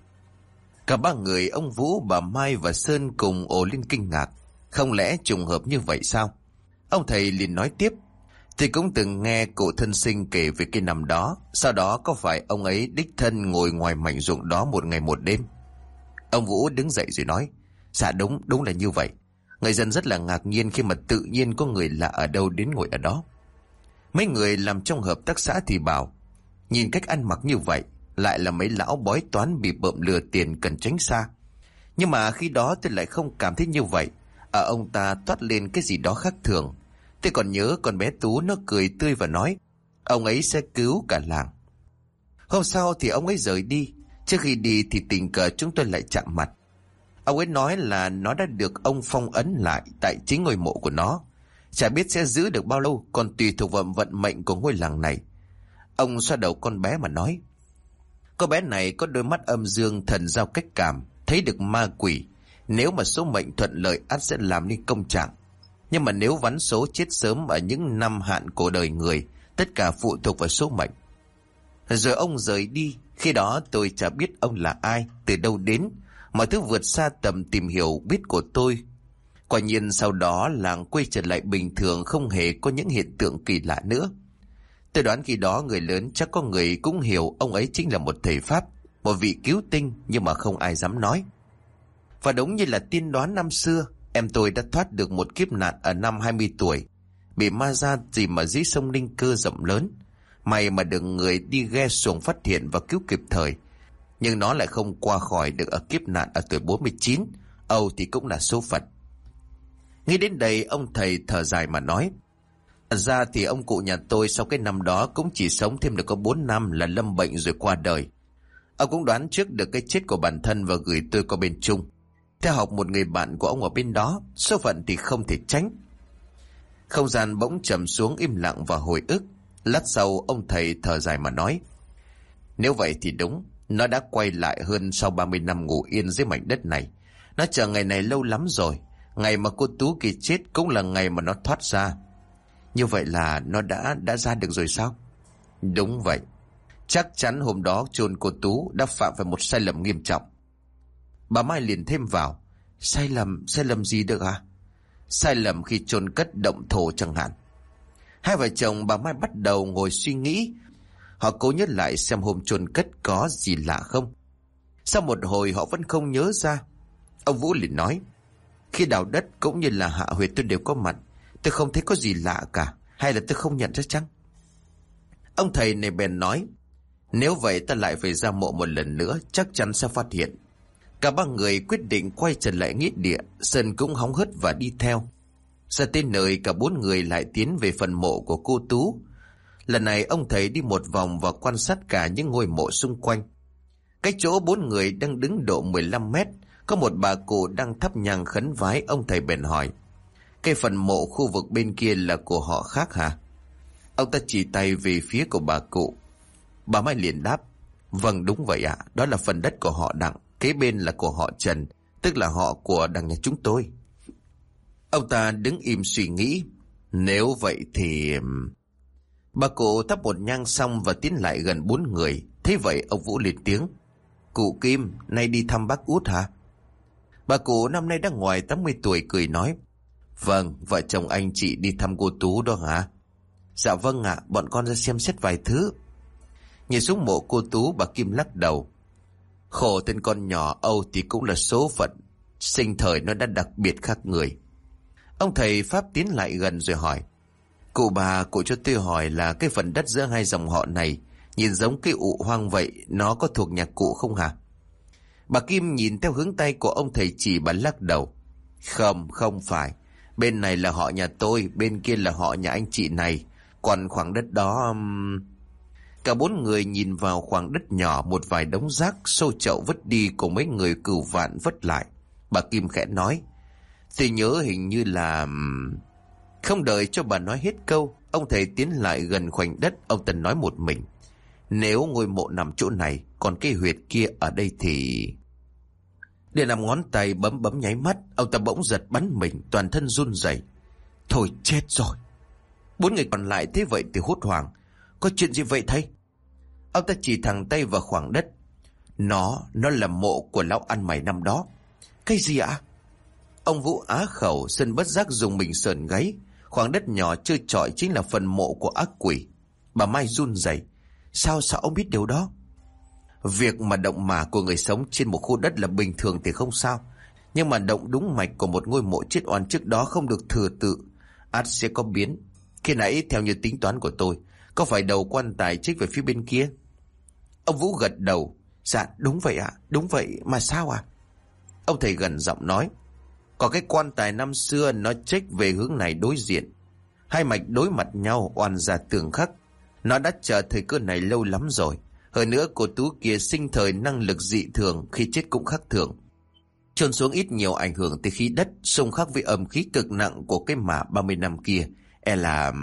Cả ba người, ông Vũ, bà Mai và Sơn, cùng ồ lên kinh ngạc. Không lẽ trùng hợp như vậy sao? Ông thầy liền nói tiếp: thầy cũng từng nghe cụ thân sinh kể về cái năm đó. Sau đó có phải ông ấy đích thân ngồi ngoài mảnh ruộng đó một ngày một đêm? Ông Vũ đứng dậy rồi nói: dạ đúng là như vậy. Người dân rất là ngạc nhiên khi mà tự nhiên có người lạ ở đâu đến ngồi ở đó. Mấy người làm trong hợp tác xã thì bảo: nhìn cách ăn mặc như vậy, lại là mấy lão bói toán bị bợm lừa tiền, cần tránh xa. Nhưng mà khi đó tôi lại không cảm thấy như vậy. Ở ông ta toát lên cái gì đó khác thường. Tôi còn nhớ con bé Tú nó cười tươi và nói ông ấy sẽ cứu cả làng. Hôm sau thì ông ấy rời đi. Trước khi đi thì tình cờ chúng tôi lại chạm mặt. Ông ấy nói là nó đã được ông phong ấn lại tại chính ngôi mộ của nó. Chả biết sẽ giữ được bao lâu, còn tùy thuộc vào vận mệnh của ngôi làng này. Ông xoa đầu con bé mà nói: cô bé này có đôi mắt âm dương, thần giao cách cảm, thấy được ma quỷ. Nếu mà số mệnh thuận lợi ắt sẽ làm nên công trạng. Nhưng mà nếu vắn số chết sớm ở những năm hạn của đời người, tất cả phụ thuộc vào số mệnh. Rồi ông rời đi. Khi đó tôi chả biết ông là ai, từ đâu đến. Mọi thứ vượt xa tầm tìm hiểu biết của tôi. Quả nhiên sau đó làng quay trở lại bình thường, không hề có những hiện tượng kỳ lạ nữa. Tôi đoán khi đó người lớn chắc có người cũng hiểu ông ấy chính là một thầy Pháp, một vị cứu tinh, nhưng mà không ai dám nói. Và đúng như là tiên đoán năm xưa, em tôi đã thoát được một kiếp nạn ở năm 20 tuổi, bị ma ra gì mà dưới sông Ninh Cơ rộng lớn. May mà được người đi ghe xuồng phát hiện và cứu kịp thời. Nhưng nó lại không qua khỏi được ở kiếp nạn ở tuổi 49. Âu thì cũng là số phận. Nghĩ đến đây, ông thầy thở dài mà nói: thật ra thì ông cụ nhà tôi sau cái năm đó cũng chỉ sống thêm được có 4 năm là lâm bệnh rồi qua đời. Ông cũng đoán trước được cái chết của bản thân và gửi tôi qua bên Trung. Theo học một người bạn của ông ở bên đó, số phận thì không thể tránh. Không gian bỗng trầm xuống im lặng và hồi ức. Lát sau ông thầy thở dài mà nói: nếu vậy thì đúng, nó đã quay lại hơn sau 30 năm ngủ yên dưới mảnh đất này. Nó chờ ngày này lâu lắm rồi. Ngày mà cô Tú kia chết cũng là ngày mà nó thoát ra. Như vậy là nó đã ra được rồi sao? Đúng vậy. Chắc chắn hôm đó chôn cô Tú đã phạm phải một sai lầm nghiêm trọng. Bà Mai liền thêm vào: sai lầm gì được à? Sai lầm khi chôn cất động thổ chẳng hạn. Hai vợ chồng bà Mai bắt đầu ngồi suy nghĩ. Họ cố nhớ lại xem hôm chôn cất có gì lạ không. Sau một hồi họ vẫn không nhớ ra. Ông Vũ liền nói: khi đào đất cũng như là hạ huyệt tôi đều có mặt. Tôi không thấy có gì lạ cả. Hay là tôi không nhận ra chăng? Ông thầy này bèn nói: nếu vậy ta lại phải ra mộ một lần nữa, chắc chắn sẽ phát hiện. Cả ba người quyết định quay trở lại nghĩa địa. Sơn cũng hóng hớt và đi theo. Ra tới nơi, cả 4 người lại tiến về phần mộ của cô Tú. Lần này ông thầy đi một vòng và quan sát cả những ngôi mộ xung quanh. Cách chỗ 4 người đang đứng độ 15 mét, có một bà cụ đang thắp nhang khấn vái. Ông thầy bèn hỏi: cái phần mộ khu vực bên kia là của họ khác hả? Ông ta chỉ tay về phía của bà cụ. Bà Mai liền đáp: vâng đúng vậy ạ. Đó là phần đất của họ Đặng, kế bên là của họ Trần, tức là họ của đằng nhà chúng tôi. Ông ta đứng im suy nghĩ. Nếu vậy thì... Bà cụ thắp một nhang xong và tiến lại gần 4 người. Thế vậy ông Vũ lên tiếng. Cụ Kim, nay đi thăm bác Út hả? Bà cụ năm nay đã ngoài 80 tuổi cười nói. Vâng, vợ chồng anh chị đi thăm cô Tú đó hả? Dạ vâng ạ, bọn con ra xem xét vài thứ. Nhìn xuống mộ cô Tú, bà Kim lắc đầu. Khổ tên con nhỏ Âu thì cũng là số phận. Sinh thời nó đã đặc biệt khác người. Ông thầy Pháp tiến lại gần rồi hỏi. Cụ bà, cụ cho tôi hỏi là cái phần đất giữa hai dòng họ này nhìn giống cái ụ hoang vậy, nó có thuộc nhà cụ không hả? Bà Kim nhìn theo hướng tay của ông thầy chỉ, bà lắc đầu. Không phải. Bên này là họ nhà tôi, bên kia là họ nhà anh chị này. Còn khoảng đất đó... Cả 4 người nhìn vào khoảng đất nhỏ, một vài đống rác xô chậu vứt đi cùng mấy người cừu vạn vứt lại. Bà Kim khẽ nói. Tôi nhớ hình như là... Không đợi cho bà nói hết câu, ông thầy tiến lại gần khoảnh đất. Ông Tân nói một mình. Nếu ngôi mộ nằm chỗ này, còn cái huyệt kia ở đây thì... Để nằm ngón tay bấm nháy mắt, ông ta bỗng giật bắn mình, toàn thân run rẩy. Thôi chết rồi. 4 người còn lại thế vậy thì hốt hoảng. Có chuyện gì vậy thầy? Ông ta chỉ thẳng tay vào khoảng đất. Nó là mộ của lão ăn mày năm đó. Cái gì ạ? Ông Vũ á khẩu, Sơn bất giác dùng mình sờn gáy. Khoảng đất nhỏ trơ trọi chính là phần mộ của ác quỷ. Bà Mai run rẩy. Sao ông biết điều đó? Việc mà động mả của người sống trên một khu đất là bình thường thì không sao. Nhưng mà động đúng mạch của một ngôi mộ chết oan trước đó không được thừa tự, ắt sẽ có biến. Khi nãy theo như tính toán của tôi, có phải đầu quan tài trích về phía bên kia? Ông Vũ gật đầu. Dạ đúng vậy ạ, đúng vậy, mà sao ạ? Ông thầy gần giọng nói. Có cái quan tài năm xưa nó trích về hướng này đối diện. Hai mạch đối mặt nhau, oan ra tường khắc. Nó đã chờ thời cơ này lâu lắm rồi. Hơn nữa cô Tú kia sinh thời năng lực dị thường, khi chết cũng khác thường. Chôn xuống ít nhiều ảnh hưởng tới khí đất, xung khắc với âm khí cực nặng của cái mả 30 năm kia. E là...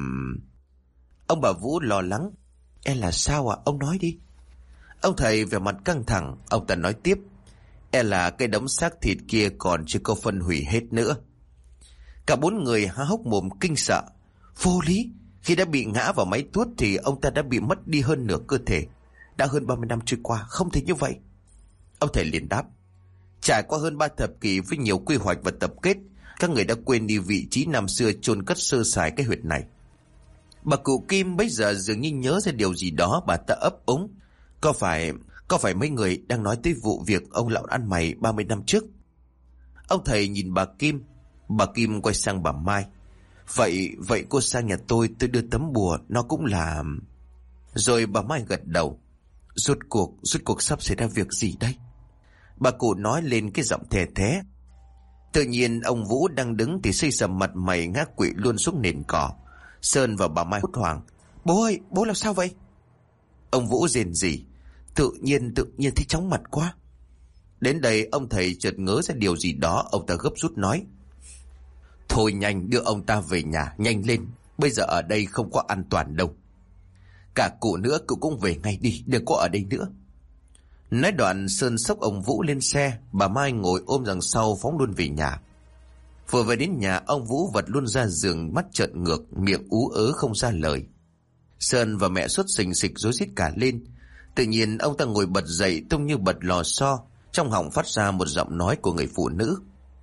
Ông bà Vũ lo lắng. E là sao ạ? Ông nói đi. Ông thầy về mặt căng thẳng, ông ta nói tiếp. E là cái đống xác thịt kia còn chưa có phân hủy hết nữa. Cả 4 người há hốc mồm kinh sợ. Vô lý, khi đã bị ngã vào máy tuốt thì ông ta đã bị mất đi hơn nửa cơ thể. Đã hơn 30 năm trôi qua, không thể như vậy. Ông thầy liền đáp. Trải qua hơn 3 thập kỷ với nhiều quy hoạch và tập kết, các người đã quên đi vị trí năm xưa chôn cất sơ sài cái huyệt này. Bà cụ Kim bây giờ dường như nhớ ra điều gì đó, bà ta ấp úng. Có phải mấy người đang nói tới vụ việc ông lão ăn mày 30 năm trước? Ông thầy nhìn bà Kim. Bà Kim quay sang bà Mai. Vậy cô sang nhà tôi đưa tấm bùa, nó cũng là... Rồi bà Mai gật đầu. Rốt cuộc sắp xảy ra việc gì đây? Bà cụ nói lên cái giọng thè thé. Tự nhiên ông Vũ đang đứng thì xây sầm mặt mày ngã quỵ luôn xuống nền cỏ. Sơn và bà Mai hốt hoảng. Bố ơi, bố làm sao vậy? Ông Vũ rền rỉ. Tự nhiên thấy chóng mặt quá. Đến đây ông thầy chợt ngớ ra điều gì đó. Ông ta gấp rút nói. Thôi nhanh đưa ông ta về nhà, nhanh lên. Bây giờ ở đây không có an toàn đâu. Cả cụ nữa, cụ cũng về ngay đi, đừng có ở đây nữa. Nói đoạn Sơn xốc ông Vũ lên xe. Bà Mai ngồi ôm đằng sau phóng luôn về nhà. Vừa về đến nhà, ông Vũ vật luôn ra giường, mắt trợn ngược, miệng ú ớ không ra lời. Sơn và mẹ sốt sình sịch rối rít cả lên. Tự nhiên ông ta ngồi bật dậy, trông như bật lò xo. Trong họng phát ra một giọng nói của người phụ nữ.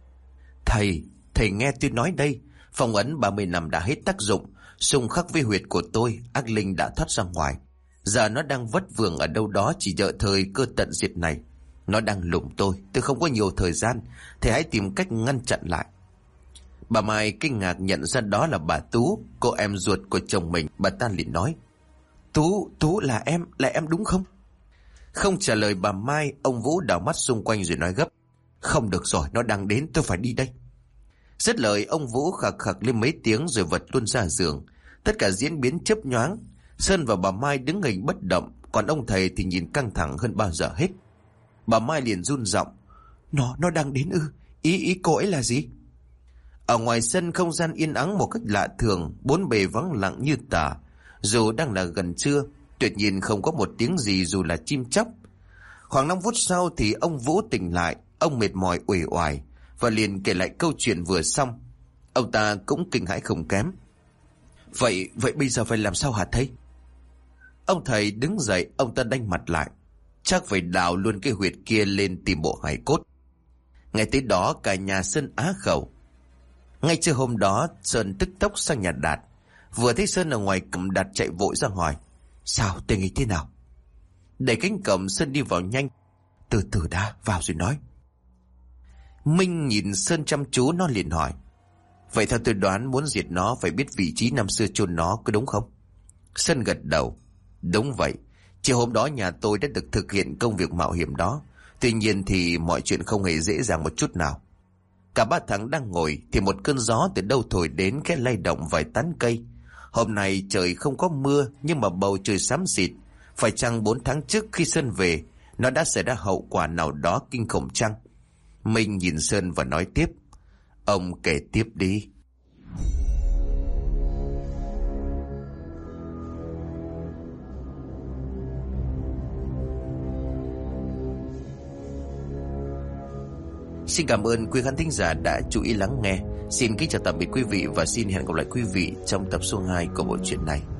Thầy nghe tôi nói đây. Phong ấn 30 năm đã hết tác dụng. Xung khắc với huyệt của tôi, ác linh đã thoát ra ngoài. Giờ nó đang vất vưởng ở đâu đó, chỉ đợi thời cơ tận diệt này. Nó đang lùng tôi không có nhiều thời gian. Thầy hãy tìm cách ngăn chặn lại. Bà Mai kinh ngạc nhận ra đó là bà Tú, cô em ruột của chồng mình. Bà ta liền nói. Tú là em đúng không? Không trả lời bà Mai, ông Vũ đảo mắt xung quanh rồi nói gấp. Không được rồi, nó đang đến, tôi phải đi đây. Dứt lời, ông Vũ khạc khạc lên mấy tiếng rồi vật luôn ra giường. Tất cả diễn biến chớp nhoáng. Sơn và bà Mai đứng hình bất động, còn ông thầy thì nhìn căng thẳng hơn bao giờ hết. Bà Mai liền run giọng. Nó đang đến ư? Ý cô ấy là gì? Ở ngoài sân, không gian yên ắng một cách lạ thường, bốn bề vắng lặng như tờ. Dù đang là gần trưa, tuyệt nhiên không có một tiếng gì dù là chim chóc. Khoảng 5 phút sau thì ông Vũ tỉnh lại. Ông mệt mỏi uể oải và liền kể lại câu chuyện vừa xong. Ông ta cũng kinh hãi không kém. Vậy bây giờ phải làm sao hả thầy? Ông thầy đứng dậy, ông ta đanh mặt lại. Chắc phải đào luôn cái huyệt kia lên tìm bộ hài cốt. Ngay tới đó cả nhà Sơn á khẩu. Ngay trưa hôm đó Sơn tức tốc sang nhà Đạt. Vừa thấy Sơn ở ngoài cổng, Đạt chạy vội ra hỏi: Sao, tình hình thế nào? Đẩy cánh cổng, Sơn đi vào nhanh. Từ từ đã, vào rồi nói. Minh nhìn Sơn chăm chú, nó liền hỏi: Vậy theo tôi đoán, muốn diệt nó phải biết vị trí năm xưa chôn nó, có đúng không? Sơn gật đầu. Đúng vậy. Chiều hôm đó nhà tôi đã được thực hiện công việc mạo hiểm đó. Tuy nhiên thì mọi chuyện không hề dễ dàng một chút nào. Cả ba thằng đang ngồi thì một cơn gió từ đâu thổi đến, khẽ lay động vài tán cây. Hôm nay trời không có mưa, nhưng mà bầu trời xám xịt. Phải chăng 4 tháng trước khi Sơn về, nó đã xảy ra hậu quả nào đó kinh khủng chăng? Minh nhìn Sơn và nói tiếp: Ông kể tiếp đi. Xin cảm ơn quý khán thính giả đã chú ý lắng nghe. Xin kính chào tạm biệt quý vị và xin hẹn gặp lại quý vị trong tập số 2 của bộ truyện này.